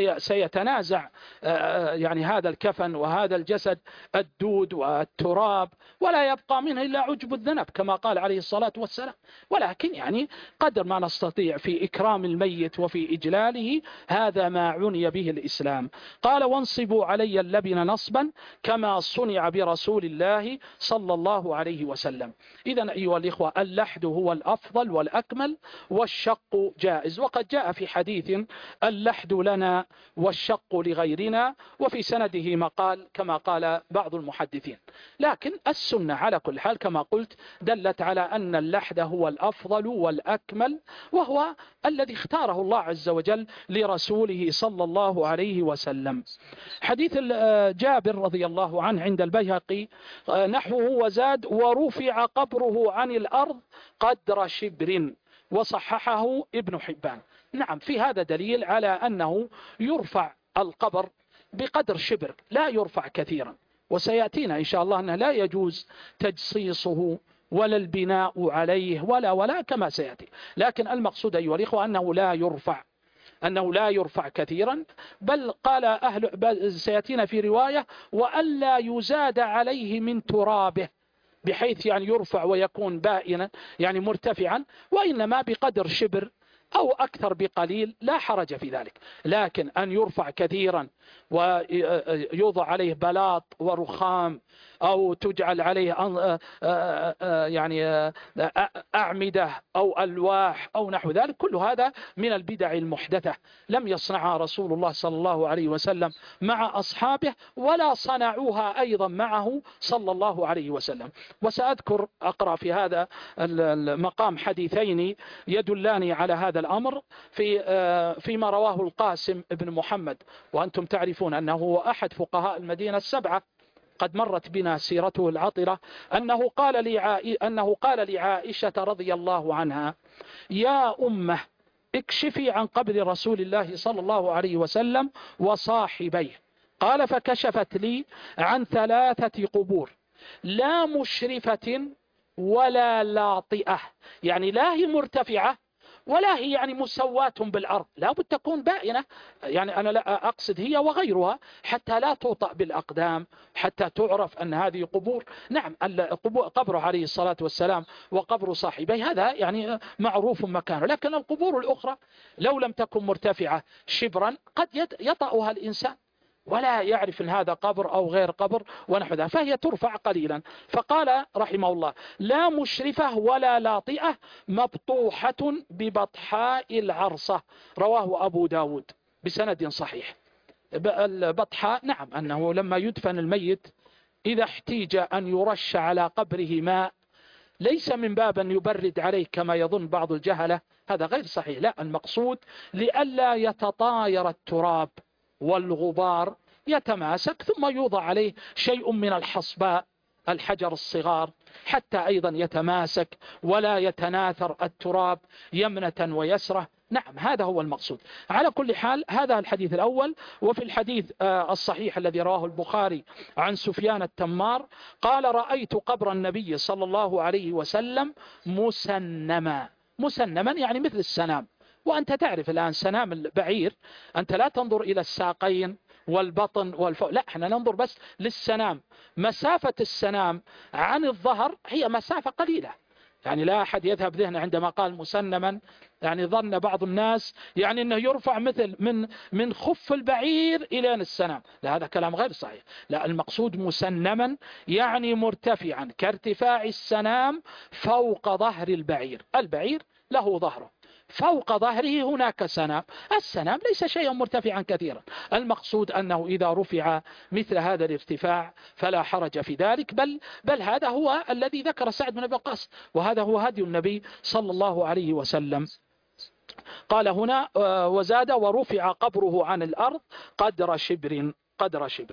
سيتنازع يعني هذا الكفن وهذا الجسد الدود والتراب ولا يبقى منه إلا عجب الذنب كما قال عليه الصلاة والسلام، ولكن يعني قدر ما نستطيع في إكرام الميت وفي إجلاله هذا ما عني به الإسلام. قال وانصبوا علي اللبن نصبا كما صنع برسول الله صلى الله عليه وسلم. إذن أيها الإخوة اللحد هو الأفضل والأكمل، والشق جائز، وقد جاء في حديث اللحد لنا والشق لغيرنا، وفي سنده مقال كما قال بعض المحدثين، لكن السنة على كل حال كما قلت دلت على أن اللحد هو الأفضل والأكمل، وهو الذي اختاره الله عز وجل لرسوله صلى الله عليه وسلم. حديث جابر رضي الله عنه عند البيهقي نحوه وزاد ورفع قبره عن الأرض قدر شبر، وصححه ابن حبان. نعم في هذا دليل على أنه يرفع القبر بقدر شبر لا يرفع كثيرا، وسيأتينا إن شاء الله أنه لا يجوز تجصيصه ولا البناء عليه ولا ولا كما سيأتي، لكن المقصود أيها الإخوة أنه لا يرفع أنه لا يرفع كثيرا، بل قال أهل بل سيأتينا في رواية وألا يزاد عليه من ترابه، بحيث يعني يرفع ويكون بائنا يعني مرتفعا، وإنما بقدر شبر أو أكثر بقليل لا حرج في ذلك، لكن أن يرفع كثيرا ويوضع عليه بلاط ورخام أو تجعل عليه يعني أعمدة أو ألواح أو نحو ذلك، كل هذا من البدع المحدثة لم يصنعها رسول الله صلى الله عليه وسلم مع أصحابه ولا صنعوها أيضا معه صلى الله عليه وسلم. وسأذكر أقرأ في هذا المقام حديثين يدلان على هذا الأمر في فيما رواه القاسم بن محمد، وأنتم تعرفون أنه هو أحد فقهاء المدينة السبعة، قد مرت بنا سيرته العطرة، أنه قال لعائ... أنه قال لعائشة رضي الله عنها يا أمه اكشفي عن قبر رسول الله صلى الله عليه وسلم وصاحبيه، قال فكشفت لي عن ثلاثة قبور لا مشرفة ولا لاطئة، يعني لا هي مرتفعة ولا هي يعني مسواة بالأرض، لا بد تكون بائنة، يعني أنا لا أقصد هي وغيرها حتى لا توطأ بالأقدام، حتى تعرف أن هذه قبور. نعم قبره عليه الصلاة والسلام وقبر صاحبيه هذا يعني معروف مكانه، لكن القبور الأخرى لو لم تكن مرتفعة شبرا قد يطأها الإنسان ولا يعرف ان هذا قبر او غير قبر ونحو ذلك، فهي ترفع قليلا. فقال رحمه الله لا مشرفة ولا لاطئة مبطوحة ببطحاء العرصة، رواه ابو داود بسند صحيح. البطحاء نعم انه لما يدفن الميت اذا احتيج ان يرش على قبره ماء ليس من باب أن يبرد عليه كما يظن بعض الجهلة، هذا غير صحيح، لا، المقصود لئلا يتطاير التراب والغبار يتماسك ثم يوضع عليه شيء من الحصباء الحجر الصغار حتى أيضا يتماسك ولا يتناثر التراب يمنة ويسرة. نعم هذا هو المقصود. على كل حال هذا الحديث الأول. وفي الحديث الصحيح الذي رواه البخاري عن سفيان التمار قال رأيت قبر النبي صلى الله عليه وسلم مسنما. مسنما يعني مثل السنام. وأنت تعرف الآن سنام البعير أنت لا تنظر إلى الساقين والبطن والفوق، لا احنا ننظر بس للسنام. مسافة السنام عن الظهر هي مسافة قليلة، يعني لا أحد يذهب ذهنه عندما قال مسنما، يعني ظن بعض الناس يعني أنه يرفع مثل من من خف البعير إلى السنام. لا هذا كلام غير صحيح. لا المقصود مسنما يعني مرتفعا كارتفاع السنام فوق ظهر البعير. البعير له ظهره، فوق ظهره هناك سنام. السنام ليس شيئا مرتفعا كثيرا. المقصود أنه إذا رفع مثل هذا الارتفاع فلا حرج في ذلك، بل, بل هذا هو الذي ذكر سعد بن أبي وقاص، وهذا هو هدي النبي صلى الله عليه وسلم. قال هنا وزاد ورفع قبره عن الأرض قدر شبر. قدر شبر.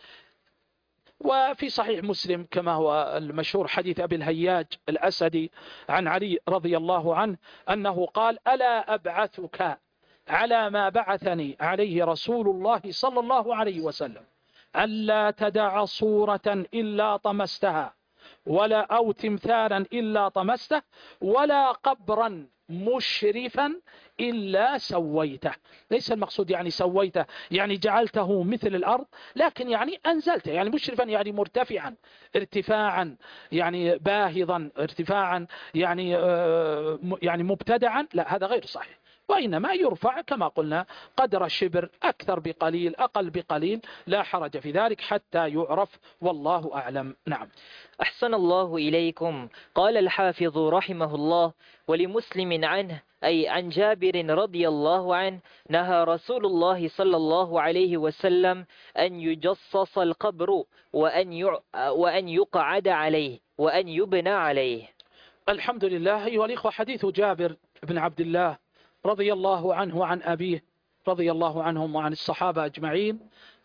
وفي صحيح مسلم كما هو المشهور حديث أبي الهياج الأسدي عن علي رضي الله عنه أنه قال ألا أبعثك على ما بعثني عليه رسول الله صلى الله عليه وسلم ألا تدع صورة إلا طمستها ولا أو تمثالا إلا طمسته ولا قبرا مشرفا إلا سويته. ليس المقصود يعني سويته يعني جعلته مثل الأرض، لكن يعني أنزلته، يعني مشرفا يعني مرتفعا ارتفاعا يعني باهظا ارتفاعا يعني يعني مبتدعا. لا هذا غير صحيح. وإنما يرفع كما قلنا قدر الشبر، أكثر بقليل أقل بقليل، لا حرج في ذلك حتى يعرف، والله أعلم. نعم. أحسن الله إليكم. قال الحافظ رحمه الله ولمسلم عنه أي عن جابر رضي الله عنه نهى رسول الله صلى الله عليه وسلم أن يجصص القبر وأن وأن يقعد عليه وأن يبنى عليه. الحمد لله. أيها الإخوة حديث جابر بن عبد الله رضي الله عنه وعن أبيه رضي الله عنهم وعن الصحابة أجمعين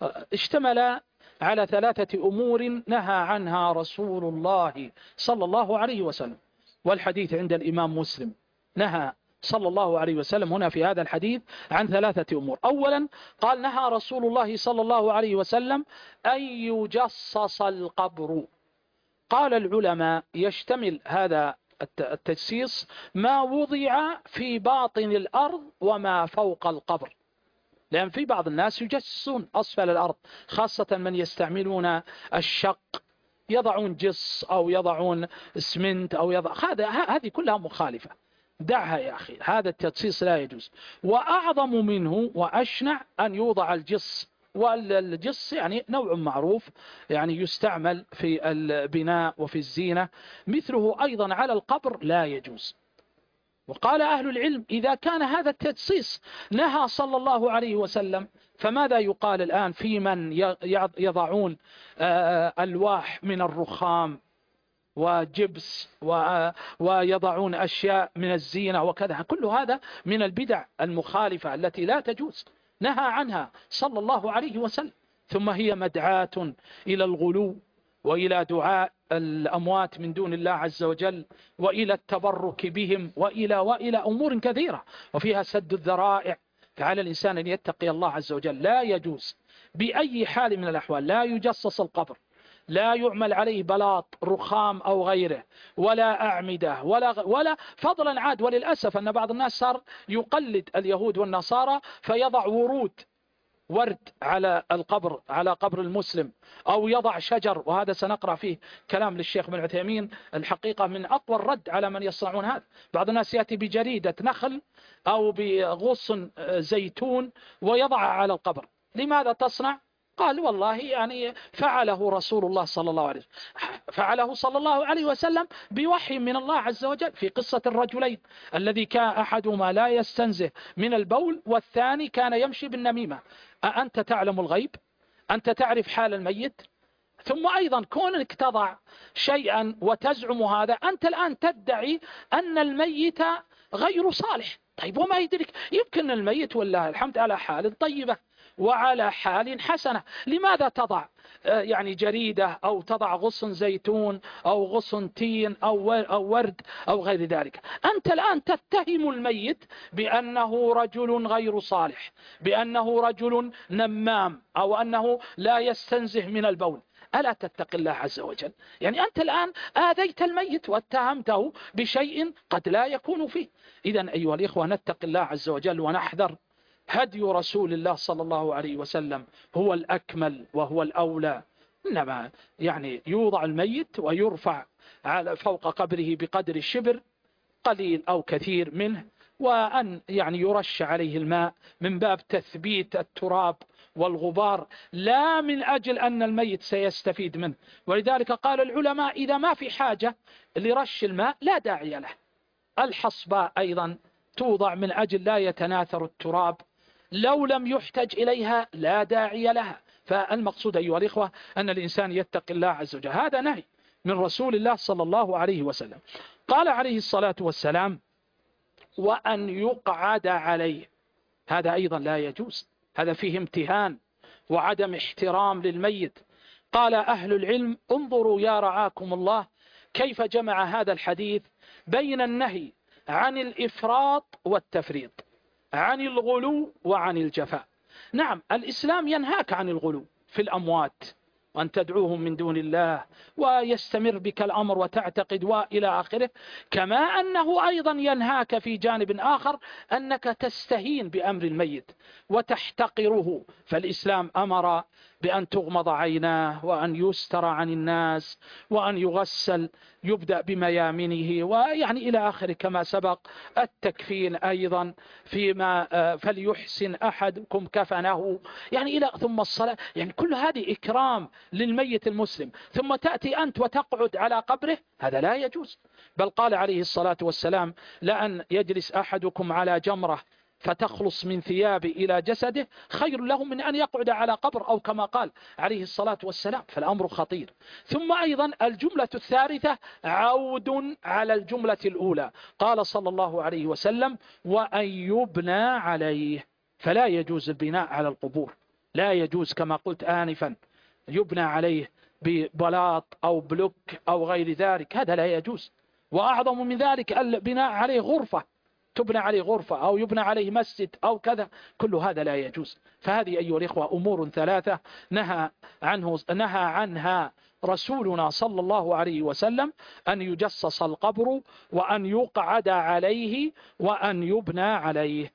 اشتمل على ثلاثة أمور نهى عنها رسول الله صلى الله عليه وسلم. والحديث عند الإمام مسلم نهى صلى الله عليه وسلم هنا في هذا الحديث عن ثلاثة أمور. أولا قال نهى رسول الله صلى الله عليه وسلم أن يجصص القبر. قال العلماء يشتمل هذا التجسيس ما وضع في باطن الأرض وما فوق القبر، لأن في بعض الناس يجسسون أسفل الأرض، خاصة من يستعملون الشق، يضعون جص أو يضعون اسمنت أو يضع هذا هذه كلها مخالفة. دعها يا أخي، هذا التجسيس لا يجوز. وأعظم منه وأشنع أن يوضع الجص، والجص يعني نوع معروف يعني يستعمل في البناء وفي الزينة، مثله أيضا على القبر لا يجوز. وقال أهل العلم إذا كان هذا التجسيس نهى صلى الله عليه وسلم فماذا يقال الآن في من يضعون ألواح من الرخام وجبس ويضعون أشياء من الزينة وكذا؟ كل هذا من البدع المخالفة التي لا تجوز، نهى عنها صلى الله عليه وسلم. ثم هي مدعاة إلى الغلو وإلى دعاء الأموات من دون الله عز وجل وإلى التبرك بهم وإلى وإلى أمور كثيرة، وفيها سد الذرائع. فعلى الإنسان أن يتقي الله عز وجل. لا يجوز بأي حال من الأحوال لا يجصص القبر، لا يعمل عليه بلاط رخام أو غيره، ولا أعمدة ولا ولا فضلا عاد. وللأسف أن بعض الناس صار يقلد اليهود والنصارى فيضع ورود ورد على القبر، على قبر المسلم، أو يضع شجر. وهذا سنقرأ فيه كلام للشيخ بن عثيمين الحقيقة من أقوى الرد على من يصنعون هذا. بعض الناس يأتي بجريدة نخل أو بغصن زيتون ويضعها على القبر. لماذا تصنع؟ قال والله يعني فعله رسول الله صلى الله عليه وسلم، فعله صلى الله عليه وسلم بوحي من الله عز وجل في قصة الرجلين الذي كان أحدهما لا يستنزه من البول والثاني كان يمشي بالنميمة. أأنت تعلم الغيب؟ أنت تعرف حال الميت؟ ثم أيضا كونك تضع شيئا وتزعم هذا، أنت الآن تدعي أن الميت غير صالح. طيب وما يدرك، يمكن الميت والله الحمد على حال طيبة وعلى حال حسنة. لماذا تضع يعني جريدة أو تضع غصن زيتون أو غصن تين أو ورد أو غير ذلك؟ أنت الآن تتهم الميت بأنه رجل غير صالح، بأنه رجل نمام، أو أنه لا يستنزه من البول. ألا تتق الله عز وجل؟ يعني أنت الآن آذيت الميت واتهمته بشيء قد لا يكون فيه. إذن أيها الإخوة نتق الله عز وجل ونحذر. هدي رسول الله صلى الله عليه وسلم هو الأكمل وهو الأولى. إنما يعني يوضع الميت ويرفع على فوق قبره بقدر الشبر قليل أو كثير منه، وأن يعني يرش عليه الماء من باب تثبيت التراب والغبار، لا من أجل أن الميت سيستفيد منه. ولذلك قال العلماء إذا ما في حاجة لرش الماء لا داعي له. الحصباء أيضا توضع من أجل لا يتناثر التراب، لو لم يحتج إليها لا داعي لها. فالمقصود أيها الإخوة أن الإنسان يتقي الله عز وجل. هذا نهي من رسول الله صلى الله عليه وسلم. قال عليه الصلاة والسلام وأن يقعد عليه، هذا أيضا لا يجوز، هذا فيه امتهان وعدم احترام للميت. قال أهل العلم انظروا يا رعاكم الله كيف جمع هذا الحديث بين النهي عن الإفراط والتفريط، عن الغلو وعن الجفاء. نعم الإسلام ينهاك عن الغلو في الأموات وأن تدعوهم من دون الله ويستمر بك الأمر وتعتقد وإلى آخره، كما أنه أيضا ينهاك في جانب آخر أنك تستهين بأمر الميت وتحتقره. فالإسلام أمر بأن تغمض عيناه وأن يستر عن الناس وأن يغسل، يبدأ بميامنه ويعني إلى آخره كما سبق. التكفين أيضا فيما فليحسن أحدكم كفنه، يعني إلى ثم الصلاة، يعني كل هذه إكرام للميت المسلم. ثم تأتي أنت وتقعد على قبره، هذا لا يجوز. بل قال عليه الصلاة والسلام لأن يجلس أحدكم على جمرة فتخلص من ثيابه إلى جسده خير له من أن يقعد على قبر، أو كما قال عليه الصلاة والسلام. فالأمر خطير. ثم أيضا الجملة الثالثة عود على الجملة الأولى، قال صلى الله عليه وسلم وأن يبنى عليه. فلا يجوز البناء على القبور، لا يجوز كما قلت آنفا يبنى عليه ببلاط أو بلوك أو غير ذلك، هذا لا يجوز. وأعظم من ذلك البناء عليه غرفة، تبنى عليه غرفة أو يبنى عليه مسجد أو كذا، كل هذا لا يجوز. فهذه أيها الإخوة أمور ثلاثة نهى عنه نهى عنها رسولنا صلى الله عليه وسلم، أن يجصص القبر وأن يقعد عليه وأن يبنى عليه.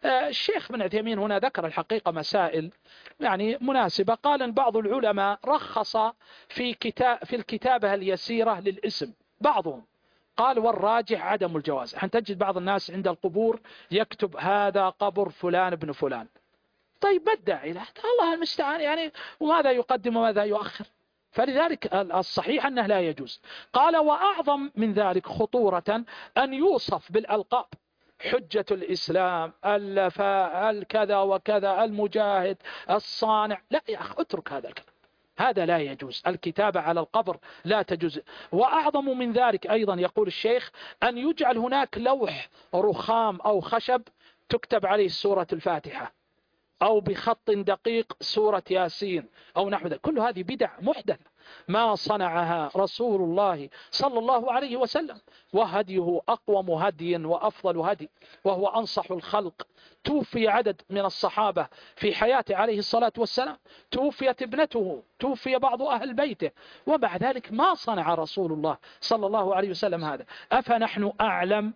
الشيخ بن عثيمين هنا ذكر الحقيقة مسائل يعني مناسبة. قال إن بعض العلماء رخص في كتاب في الكتابة اليسيرة للاسم، بعضهم قال والراجح عدم الجواز. حين تجد بعض الناس عند القبور يكتب هذا قبر فلان ابن فلان، طيب ما الداعي له؟ الله المستعان يعني، وماذا يقدم وماذا يؤخر؟ فلذلك الصحيح أنه لا يجوز. قال وأعظم من ذلك خطورة أن يوصف بالألقاب، حجة الإسلام، الفاء، الكذا وكذا، المجاهد، الصانع. لا يا أخي اترك هذا الكلام، هذا لا يجوز. الكتابة على القبر لا تجوز. وأعظم من ذلك أيضا يقول الشيخ أن يجعل هناك لوح رخام أو خشب تكتب عليه سورة الفاتحة أو بخط دقيق سورة ياسين أو نحو ذلك. كل هذه بدع محدثة ما صنعها رسول الله صلى الله عليه وسلم، وهديه أقوم هدي وأفضل هدي، وهو أنصح الخلق. توفي عدد من الصحابة في حياته عليه الصلاة والسلام، توفيت ابنته، توفي بعض أهل بيته، ومع ذلك ما صنع رسول الله صلى الله عليه وسلم هذا. أفنحن أعلم؟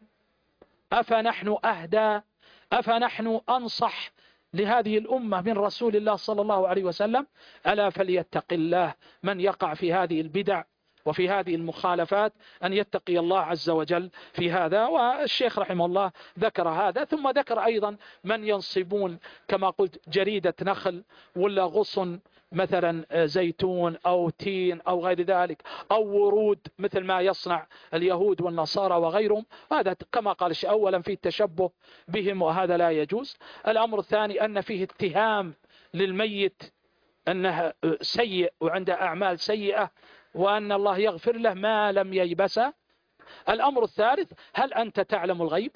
أفنحن أهدى؟ أفنحن أنصح لهذه الأمة من رسول الله صلى الله عليه وسلم؟ ألا فليتق الله من يقع في هذه البدع وفي هذه المخالفات، أن يتقي الله عز وجل في هذا. والشيخ رحمه الله ذكر هذا، ثم ذكر أيضا من ينصبون كما قلت جريدة نخل ولا غصن مثلا زيتون أو تين أو غير ذلك، أو ورود مثل ما يصنع اليهود والنصارى وغيرهم. هذا كما قال الشيخ أولا فيه التشبه بهم، وهذا لا يجوز. الأمر الثاني أن فيه اتهام للميت أنه سيء وعنده أعمال سيئة، وأن الله يغفر له ما لم ييبس. الأمر الثالث هل أنت تعلم الغيب؟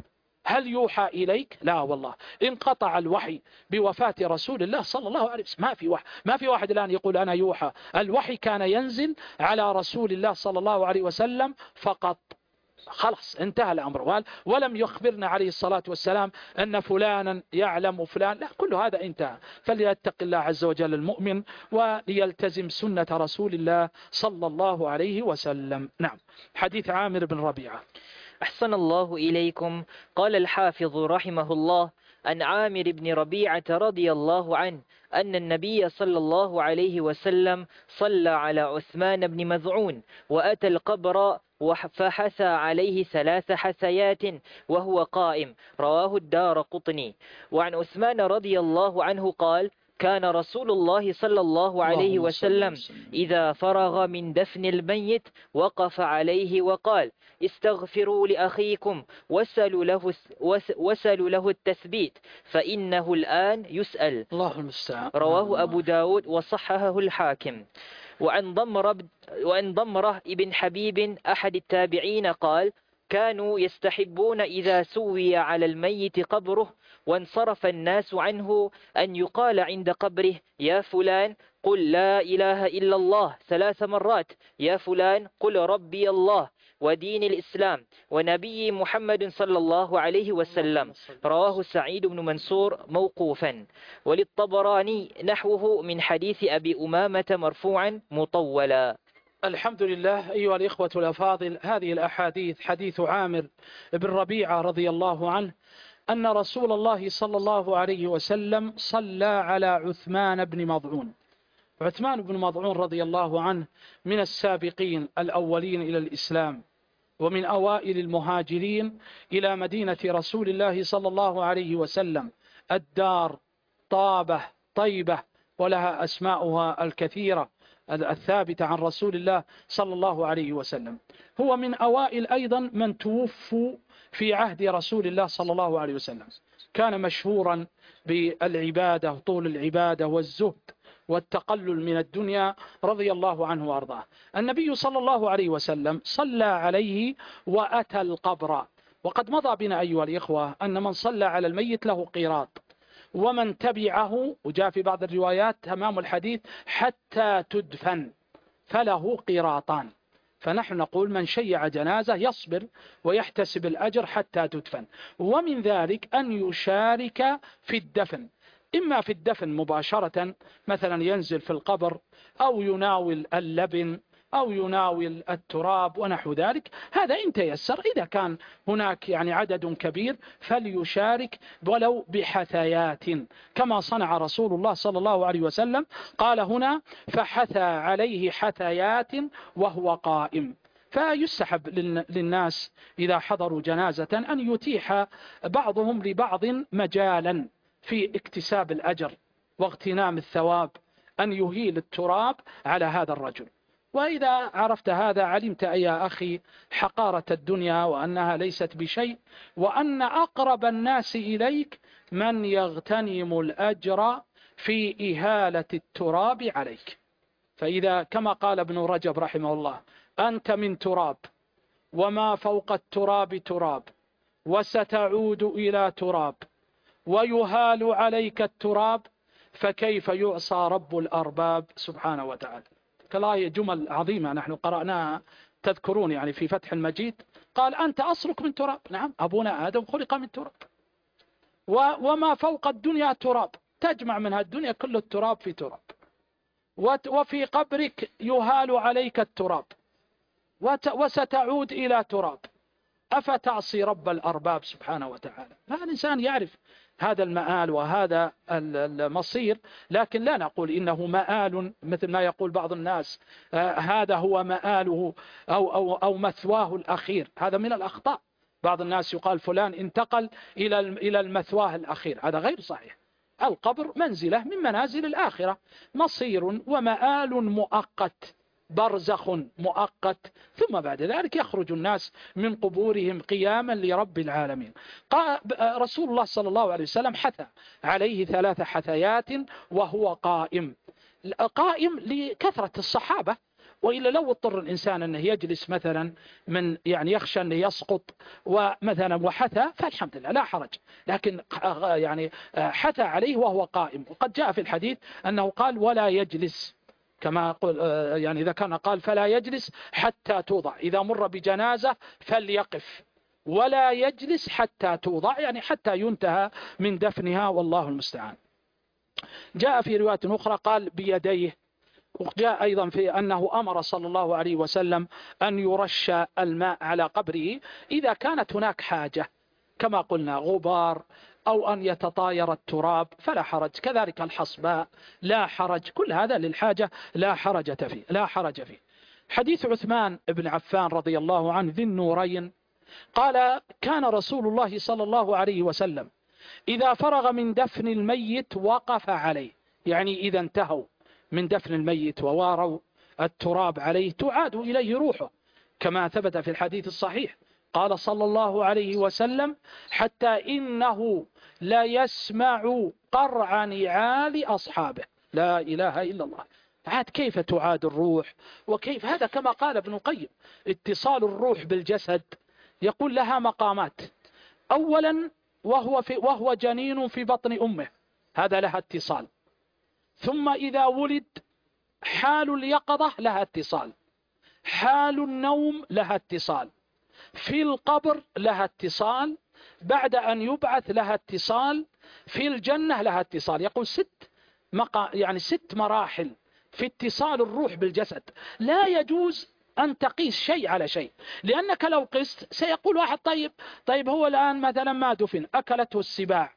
هل يوحى إليك؟ لا والله، انقطع الوحي بوفاة رسول الله صلى الله عليه وسلم. ما في وحي، ما في واحد الآن يقول أنا يوحى. الوحي كان ينزل على رسول الله صلى الله عليه وسلم فقط، خلاص انتهى الأمر. ولم يخبرنا عليه الصلاة والسلام أن فلانا يعلم فلان، لا، كل هذا انتهى. فليتق الله عز وجل المؤمن وليلتزم سنة رسول الله صلى الله عليه وسلم. نعم. حديث عامر بن ربيعة. أحسن الله إليكم. قال الحافظ رحمه الله عن عامر بن ربيعة رضي الله عنه أن النبي صلى الله عليه وسلم صلى على عثمان بن مذعون وأتى القبر فحثى عليه ثلاث حثيات وهو قائم، رواه الدارقطني. وعن عثمان رضي الله عنه قال: كان رسول الله صلى الله عليه وسلم إذا فرغ من دفن الميت وقف عليه وقال: استغفروا لأخيكم وسلوا له, وسلوا له التثبيت فإنه الآن يسأل. الله المستعان. رواه أبو داود وصححه الحاكم. وعن ضمرة, وعن ضمرة ابن حبيب أحد التابعين قال: كانوا يستحبون إذا سوي على الميت قبره وانصرف الناس عنه أن يقال عند قبره: يا فلان قل لا إله إلا الله ثلاث مرات، يا فلان قل ربي الله ودين الإسلام ونبي محمد صلى الله عليه وسلم. رواه سعيد بن منصور موقوفا. وللطبراني نحوه من حديث أبي أمامة مرفوعا مطولا. الحمد لله. أيها الإخوة الأفاضل، هذه الأحاديث حديث عامر بن ربيعة رضي الله عنه أن رسول الله صلى الله عليه وسلم صلى على عثمان بن مضعون. عثمان بن مضعون رضي الله عنه من السابقين الأولين إلى الإسلام، ومن أوائل المهاجرين إلى مدينة رسول الله صلى الله عليه وسلم، الدار طابة طيبة، ولها أسماؤها الكثيرة الثابتة عن رسول الله صلى الله عليه وسلم. هو من أوائل أيضا من توفوا في عهد رسول الله صلى الله عليه وسلم. كان مشهورا بالعبادة، طول العبادة والزهد والتقلل من الدنيا رضي الله عنه وأرضاه. النبي صلى الله عليه وسلم صلى عليه وأتى القبر. وقد مضى بنا أيها الإخوة أن من صلى على الميت له قيراط، ومن تبعه، وجاء في بعض الروايات تمام الحديث، حتى تدفن فله قيراطان. فنحن نقول من شيع جنازة يصبر ويحتسب الأجر حتى تدفن. ومن ذلك أن يشارك في الدفن، إما في الدفن مباشرة، مثلا ينزل في القبر، أو يناول اللبن، أو يناول التراب ونحو ذلك. هذا إن تيسر. إذا كان هناك يعني عدد كبير فليشارك ولو بحثيات، كما صنع رسول الله صلى الله عليه وسلم. قال هنا: فحثى عليه حثيات وهو قائم. فيستحب للناس إذا حضروا جنازة أن يتيح بعضهم لبعض مجالا في اكتساب الأجر واغتنام الثواب، أن يهيل التراب على هذا الرجل. وإذا عرفت هذا علمت يا أخي حقارة الدنيا، وأنها ليست بشيء، وأن أقرب الناس إليك من يغتنم الأجر في إهالة التراب عليك. فإذا كما قال ابن رجب رحمه الله: أنت من تراب، وما فوق التراب تراب، وستعود إلى تراب، ويهال عليك التراب، فكيف يعصى رب الأرباب سبحانه وتعالى. كلاهي جمل عظيمة نحن قرأناها، تذكرون يعني في فتح المجيد، قال: أنت أصلك من تراب. نعم، أبونا آدم خلق من تراب، وما فوق الدنيا تراب، تجمع منها الدنيا كل التراب في تراب، وفي قبرك يهال عليك التراب، وستعود إلى تراب، أفتعصي رب الأرباب سبحانه وتعالى. فالإنسان يعرف هذا المآل وهذا المصير، لكن لا نقول إنه مآل مثل ما يقول بعض الناس آه هذا هو مآله أو, أو, أو مثواه الأخير. هذا من الأخطاء. بعض الناس يقال فلان انتقل إلى إلى المثواه الأخير، هذا غير صحيح. القبر منزلة من منازل الآخرة، مصير ومآل مؤقت، برزخ مؤقت، ثم بعد ذلك يخرج الناس من قبورهم قياما لرب العالمين. قال رسول الله صلى الله عليه وسلم: حثى عليه ثلاث حثيات وهو قائم. قائم لكثرة الصحابة، وإلا لو اضطر الإنسان أنه يجلس مثلا من يعني يخشى أنه يسقط ومثلا وحثى فالحمد لله لا حرج، لكن يعني حثى عليه وهو قائم. وقد جاء في الحديث أنه قال ولا يجلس، كما قل يعني إذا كان قال فلا يجلس حتى توضع، إذا مر بجنازة فليقف ولا يجلس حتى توضع، يعني حتى ينتهى من دفنها والله المستعان. جاء في رواية أخرى قال بيديه، وجاء أيضا في أنه أمر صلى الله عليه وسلم أن يرش الماء على قبره إذا كانت هناك حاجة، كما قلنا غبار أو أن يتطاير التراب فلا حرج، كذلك الحصباء لا حرج، كل هذا للحاجة لا حرج فيه لا حرج فيه. حديث عثمان بن عفان رضي الله عنه ذي النورين قال كان رسول الله صلى الله عليه وسلم إذا فرغ من دفن الميت وقف عليه، يعني إذا انتهوا من دفن الميت وواروا التراب عليه تعاد إليه روحه، كما ثبت في الحديث الصحيح قال صلى الله عليه وسلم حتى إنه لا يسمع قرع نعال أصحابه. لا إله إلا الله. عاد كيف تعاد الروح وكيف هذا؟ كما قال ابن القيم اتصال الروح بالجسد يقول لها مقامات. أولا وهو, في وهو جنين في بطن أمه هذا لها اتصال، ثم إذا ولد حال اليقظة لها اتصال، حال النوم لها اتصال، في القبر لها اتصال، بعد أن يبعث لها اتصال، في الجنة لها اتصال. يقول ست مقا يعني ست مراحل في اتصال الروح بالجسد. لا يجوز أن تقيس شيء على شيء، لأنك لو قست سيقول واحد طيب طيب هو الآن مثلا ما دفن أكلته السباع،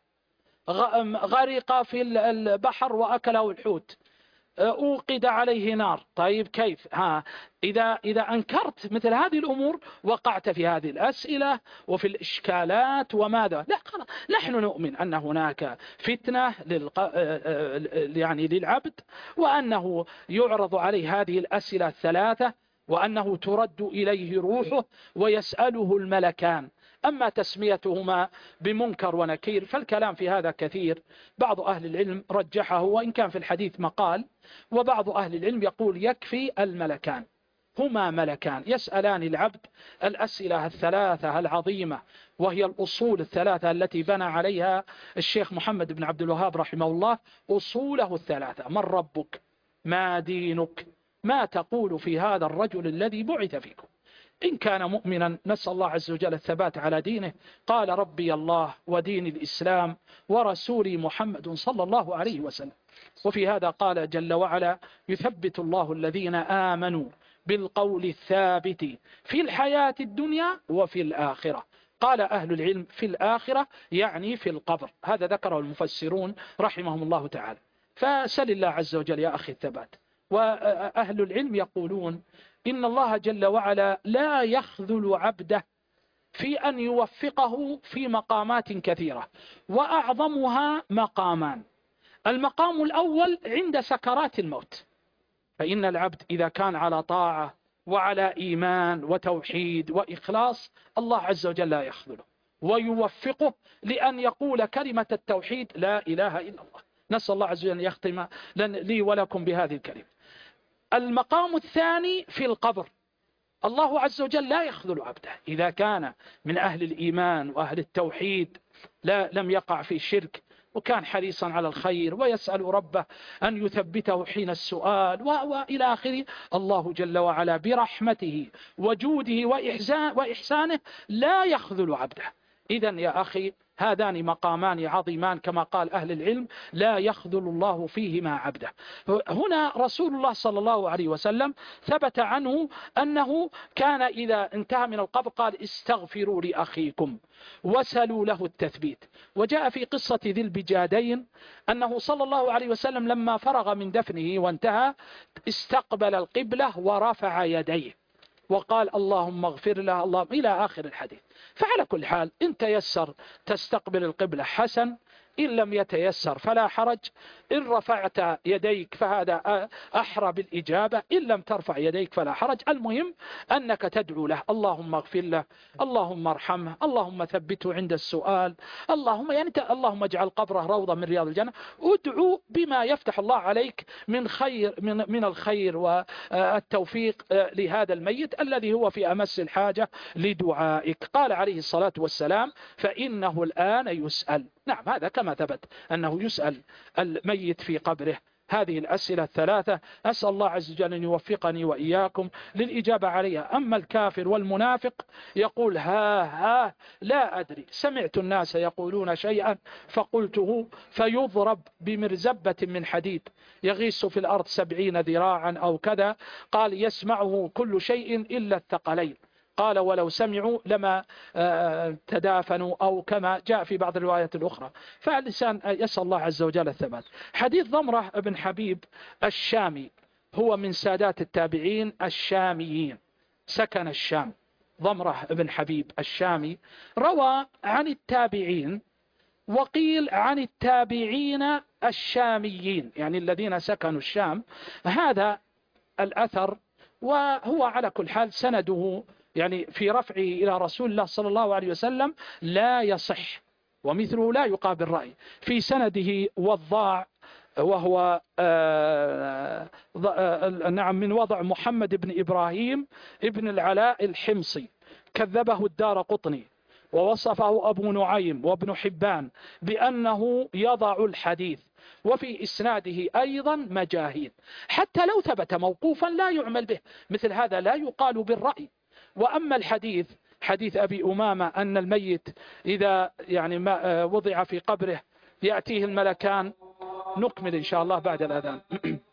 غرق في البحر وأكله الحوت، أوقد عليه نار، طيب كيف؟ ها إذا إذا أنكرت مثل هذه الأمور وقعت في هذه الأسئلة وفي الإشكالات وماذا. لا خلاص، نحن نؤمن أن هناك فتنة للق... يعني للعبد، وأنه يعرض عليه هذه الأسئلة الثلاثة، وأنه ترد إليه روحه ويسأله الملكان. أما تسميتهما بمنكر ونكير فالكلام في هذا كثير، بعض أهل العلم رجحه وإن كان في الحديث مقال، وبعض أهل العلم يقول يكفي الملكان، هما ملكان يسألان العبد الأسئلة الثلاثة العظيمة، وهي الأصول الثلاثة التي بنى عليها الشيخ محمد بن عبد الوهاب رحمه الله أصوله الثلاثة: من ربك، ما دينك، ما تقول في هذا الرجل الذي بعث فيكم. إن كان مؤمنا نسأل الله عز وجل الثبات على دينه، قال ربي الله ودين الإسلام ورسولي محمد صلى الله عليه وسلم. وفي هذا قال جل وعلا: يثبت الله الذين آمنوا بالقول الثابت في الحياة الدنيا وفي الآخرة. قال أهل العلم في الآخرة يعني في القبر، هذا ذكره المفسرون رحمهم الله تعالى. فسل الله عز وجل يا أخي الثبات. وأهل العلم يقولون إن الله جل وعلا لا يخذل عبده في أن يوفقه في مقامات كثيرة، وأعظمها مقامان. المقام الأول عند سكرات الموت، فإن العبد إذا كان على طاعة وعلى إيمان وتوحيد وإخلاص الله عز وجل لا يخذله ويوفقه لأن يقول كلمة التوحيد لا إله إلا الله. نسأل الله عز وجل أن يختم لي ولكم بهذه الكلمة. المقام الثاني في القبر، الله عز وجل لا يخذل عبده إذا كان من أهل الإيمان وأهل التوحيد، لا لم يقع في شرك وكان حريصا على الخير ويسأل ربه أن يثبته حين السؤال وإلى آخره. الله جل وعلا برحمته وجوده وإحسانه لا يخذل عبده. إذن يا أخي هذان مقامان عظيمان كما قال أهل العلم لا يخذل الله فيهما عبده. هنا رسول الله صلى الله عليه وسلم ثبت عنه أنه كان إذا انتهى من القبر قال: استغفروا لأخيكم وسلوا له التثبيت. وجاء في قصة ذي البجادين أنه صلى الله عليه وسلم لما فرغ من دفنه وانتهى استقبل القبلة ورفع يديه وقال: اللهم اغفر له، اللهم إلى آخر الحديث. فعلى كل حال إن تيسر تستقبل القبلة حسن، إن لم يتيسر فلا حرج. إن رفعت يديك فهذا أحرى بالإجابة، إن لم ترفع يديك فلا حرج. المهم أنك تدعو له، اللهم اغفر له، اللهم ارحمه، اللهم ثبته عند السؤال، اللهم يعني اللهم اجعل قبره روضة من رياض الجنة. ادعو بما يفتح الله عليك من خير، من, من الخير والتوفيق لهذا الميت الذي هو في أمس الحاجة لدعائك. قال عليه الصلاة والسلام فإنه الآن يسأل. نعم، هذا كما ثبت أنه يسأل الميت في قبره. هذه الأسئلة الثلاثة أسأل الله عز وجل أن يوفقني وإياكم للإجابة عليها. أما الكافر والمنافق يقول ها ها لا أدري، سمعت الناس يقولون شيئا فقلته، فيضرب بمرزبة من حديد يغيس في الأرض سبعين ذراعا أو كذا. قال يسمعه كل شيء إلا الثقلين. قال ولو سمعوا لما تدافنوا أو كما جاء في بعض الروايات الأخرى. فالإنسان يسأل الله عز وجل الثبات. حديث ضمرة بن حبيب الشامي هو من سادات التابعين الشاميين، سكن الشام. ضمرة بن حبيب الشامي روى عن التابعين، وقيل عن التابعين الشاميين، يعني الذين سكنوا الشام. هذا الأثر وهو على كل حال سنده يعني في رفعه إلى رسول الله صلى الله عليه وسلم لا يصح، ومثله لا يقابل رأي. في سنده وضاع، وهو آه آه نعم من وضع محمد بن إبراهيم ابن العلاء الحمصي، كذبه الدار قطني، ووصفه أبو نعيم وابن حبان بأنه يضع الحديث. وفي إسناده أيضا مجاهيل، حتى لو ثبت موقوفا لا يعمل به، مثل هذا لا يقال بالرأي. وأما الحديث حديث أبي أمامة أن الميت إذا يعني ما وضع في قبره يأتيه الملكان، نكمل إن شاء الله بعد الأذان.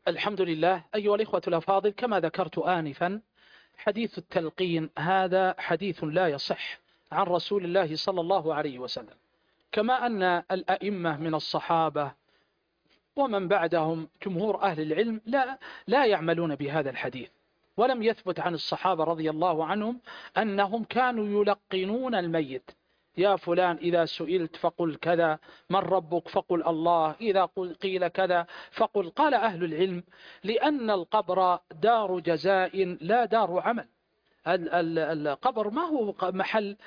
الحمد لله. أيها الإخوة الأفاضل، كما ذكرت آنفا، حديث التلقين هذا حديث لا يصح عن رسول الله صلى الله عليه وسلم، كما أن الأئمة من الصحابة ومن بعدهم جمهور أهل العلم لا, لا يعملون بهذا الحديث. ولم يثبت عن الصحابة رضي الله عنهم أنهم كانوا يلقنون الميت: يا فلان إذا سئلت فقل كذا، من ربك فقل الله، إذا قيل كذا فقل. قال أهل العلم: لأن القبر دار جزاء لا دار عمل. القبر ما هو محل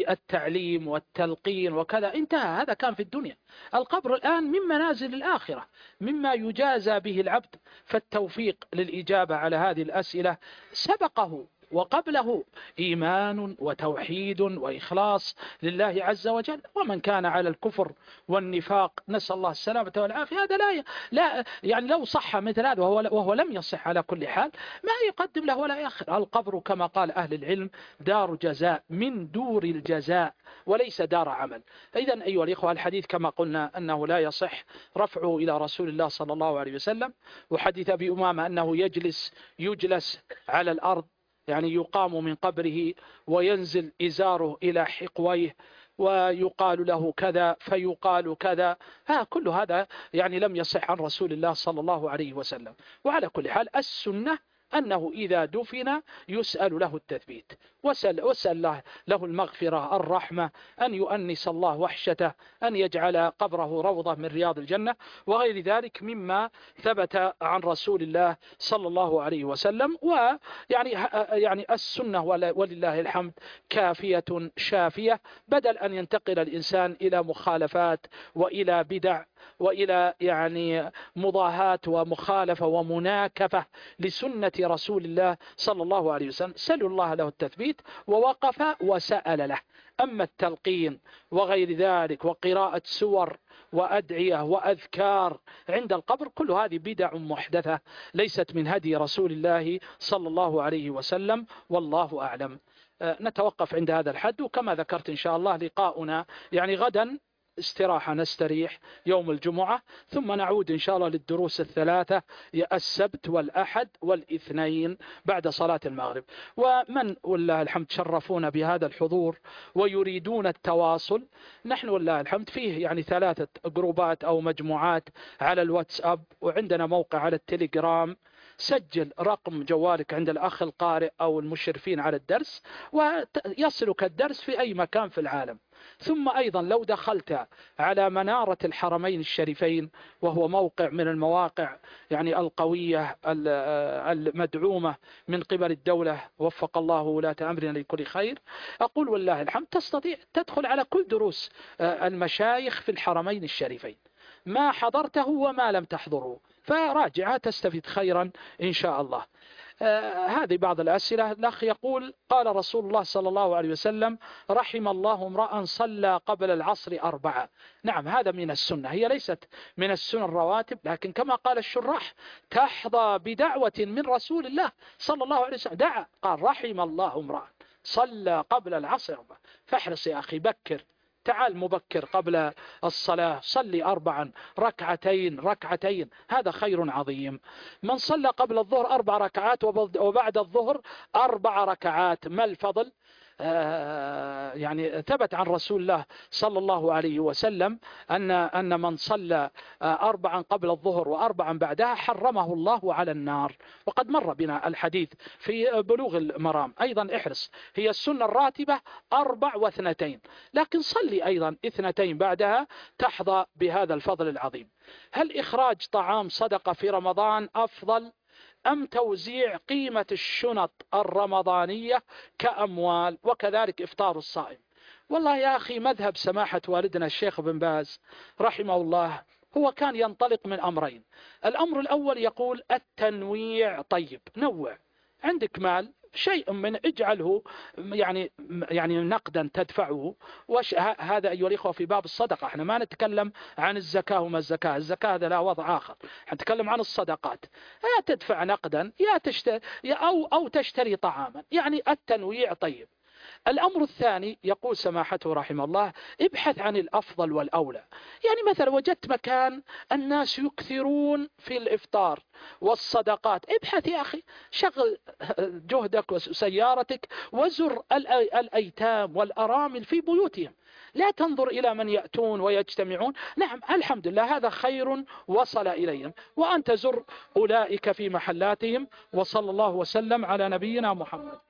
للتعليم والتلقين وكذا، انتهى، هذا كان في الدنيا. القبر الآن من منازل الآخرة، مما يجازى به العبد. فالتوفيق للإجابة على هذه الأسئلة سبقه وقبله إيمان وتوحيد وإخلاص لله عز وجل. ومن كان على الكفر والنفاق نسأل الله السلامة والعافية، هذا لا لا يعني لو صح مثل هذا وهو, وهو لم يصح على كل حال، ما يقدم له ولا يأخر. القبر كما قال أهل العلم دار جزاء من دور الجزاء وليس دار عمل. إذن أيها الإخوة، الحديث كما قلنا أنه لا يصح رفعه إلى رسول الله صلى الله عليه وسلم. وحديث أبي أمامة أنه يجلس يجلس على الأرض، يعني يقام من قبره وينزل إزاره إلى حقويه ويقال له كذا فيقال كذا، ها كل هذا يعني لم يصح عن رسول الله صلى الله عليه وسلم. وعلى كل حال السنة أنه إذا دفن يسأل له التثبيت، وسأل, وسأل له, له المغفرة، الرحمة، أن يؤنس الله وحشته، أن يجعل قبره روضة من رياض الجنة، وغير ذلك مما ثبت عن رسول الله صلى الله عليه وسلم. ويعني يعني السنة ولله الحمد كافية شافية، بدل أن ينتقل الإنسان إلى مخالفات وإلى بدع وإلى يعني مضاهاة ومخالفة ومناكفة لسنة رسول الله صلى الله عليه وسلم. سألوا الله له التثبيت ووقف وسأل له. أما التلقين وغير ذلك وقراءة سور وأدعية وأذكار عند القبر، كل هذه بدع محدثة ليست من هدي رسول الله صلى الله عليه وسلم، والله أعلم. نتوقف عند هذا الحد، وكما ذكرت إن شاء الله لقاؤنا يعني غدا استراحة، نستريح يوم الجمعة، ثم نعود إن شاء الله للدروس الثلاثة، السبت والأحد والاثنين بعد صلاة المغرب. ومن والله الحمد شرفونا بهذا الحضور ويريدون التواصل، نحن والله الحمد فيه يعني ثلاثة جروبات أو مجموعات على الواتساب، وعندنا موقع على التليجرام. سجل رقم جوالك عند الأخ القارئ أو المشرفين على الدرس ويصلك الدرس في أي مكان في العالم. ثم أيضا لو دخلت على منارة الحرمين الشريفين، وهو موقع من المواقع يعني القوية المدعومة من قبل الدولة، وفق الله ولاة أمرنا لكل خير، أقول والله الحمد تستطيع تدخل على كل دروس المشايخ في الحرمين الشريفين، ما حضرته وما لم تحضره، فراجعها تستفيد خيرا إن شاء الله. آه هذه بعض الأسئلة. الأخ يقول: قال رسول الله صلى الله عليه وسلم: رحم الله امرأ صلى قبل العصر أربعة. نعم، هذا من السنة، هي ليست من السنة الرواتب، لكن كما قال الشراح تحظى بدعوة من رسول الله صلى الله عليه وسلم، دعا قال: رحم الله امرأ صلى قبل العصر أربعة. فاحرص يا أخي، بكر، تعال مبكر قبل الصلاة، صلي أربعا ركعتين ركعتين، هذا خير عظيم. من صلى قبل الظهر أربع ركعات وبعد الظهر أربع ركعات، ما الفضل؟ آه يعني ثبت عن رسول الله صلى الله عليه وسلم أن أن من صلى آه أربعا قبل الظهر وأربعا بعدها حرمه الله على النار، وقد مر بنا الحديث في بلوغ المرام. أيضا احرص، هي السنة الراتبة أربع واثنتين، لكن صلي أيضا اثنتين بعدها تحظى بهذا الفضل العظيم. هل إخراج طعام صدقة في رمضان أفضل أم توزيع قيمة الشنط الرمضانية كأموال، وكذلك إفطار الصائم؟ والله يا أخي، مذهب سماحة والدنا الشيخ بن باز رحمه الله هو كان ينطلق من أمرين. الأمر الأول يقول التنويع، طيب نوع، عندك مال شيء من اجعله يعني يعني نقدا تدفعه، وش هذا أيها الإخوة في باب الصدقة. احنا ما نتكلم عن الزكاة وما الزكاة، الزكاة هذا لا وضع آخر، نتكلم عن الصدقات. يا تدفع نقدا يا تشتري أو أو تشتري طعاما، يعني التنويع طيب. الأمر الثاني يقول سماحته رحمه الله ابحث عن الأفضل والأولى. يعني مثلا وجدت مكان الناس يكثرون في الإفطار والصدقات، ابحث يا أخي، شغل جهدك وسيارتك وزر الأيتام والأرامل في بيوتهم، لا تنظر إلى من يأتون ويجتمعون. نعم الحمد لله هذا خير وصل إليهم، وأنت زر أولئك في محلاتهم. وصلى الله وسلم على نبينا محمد.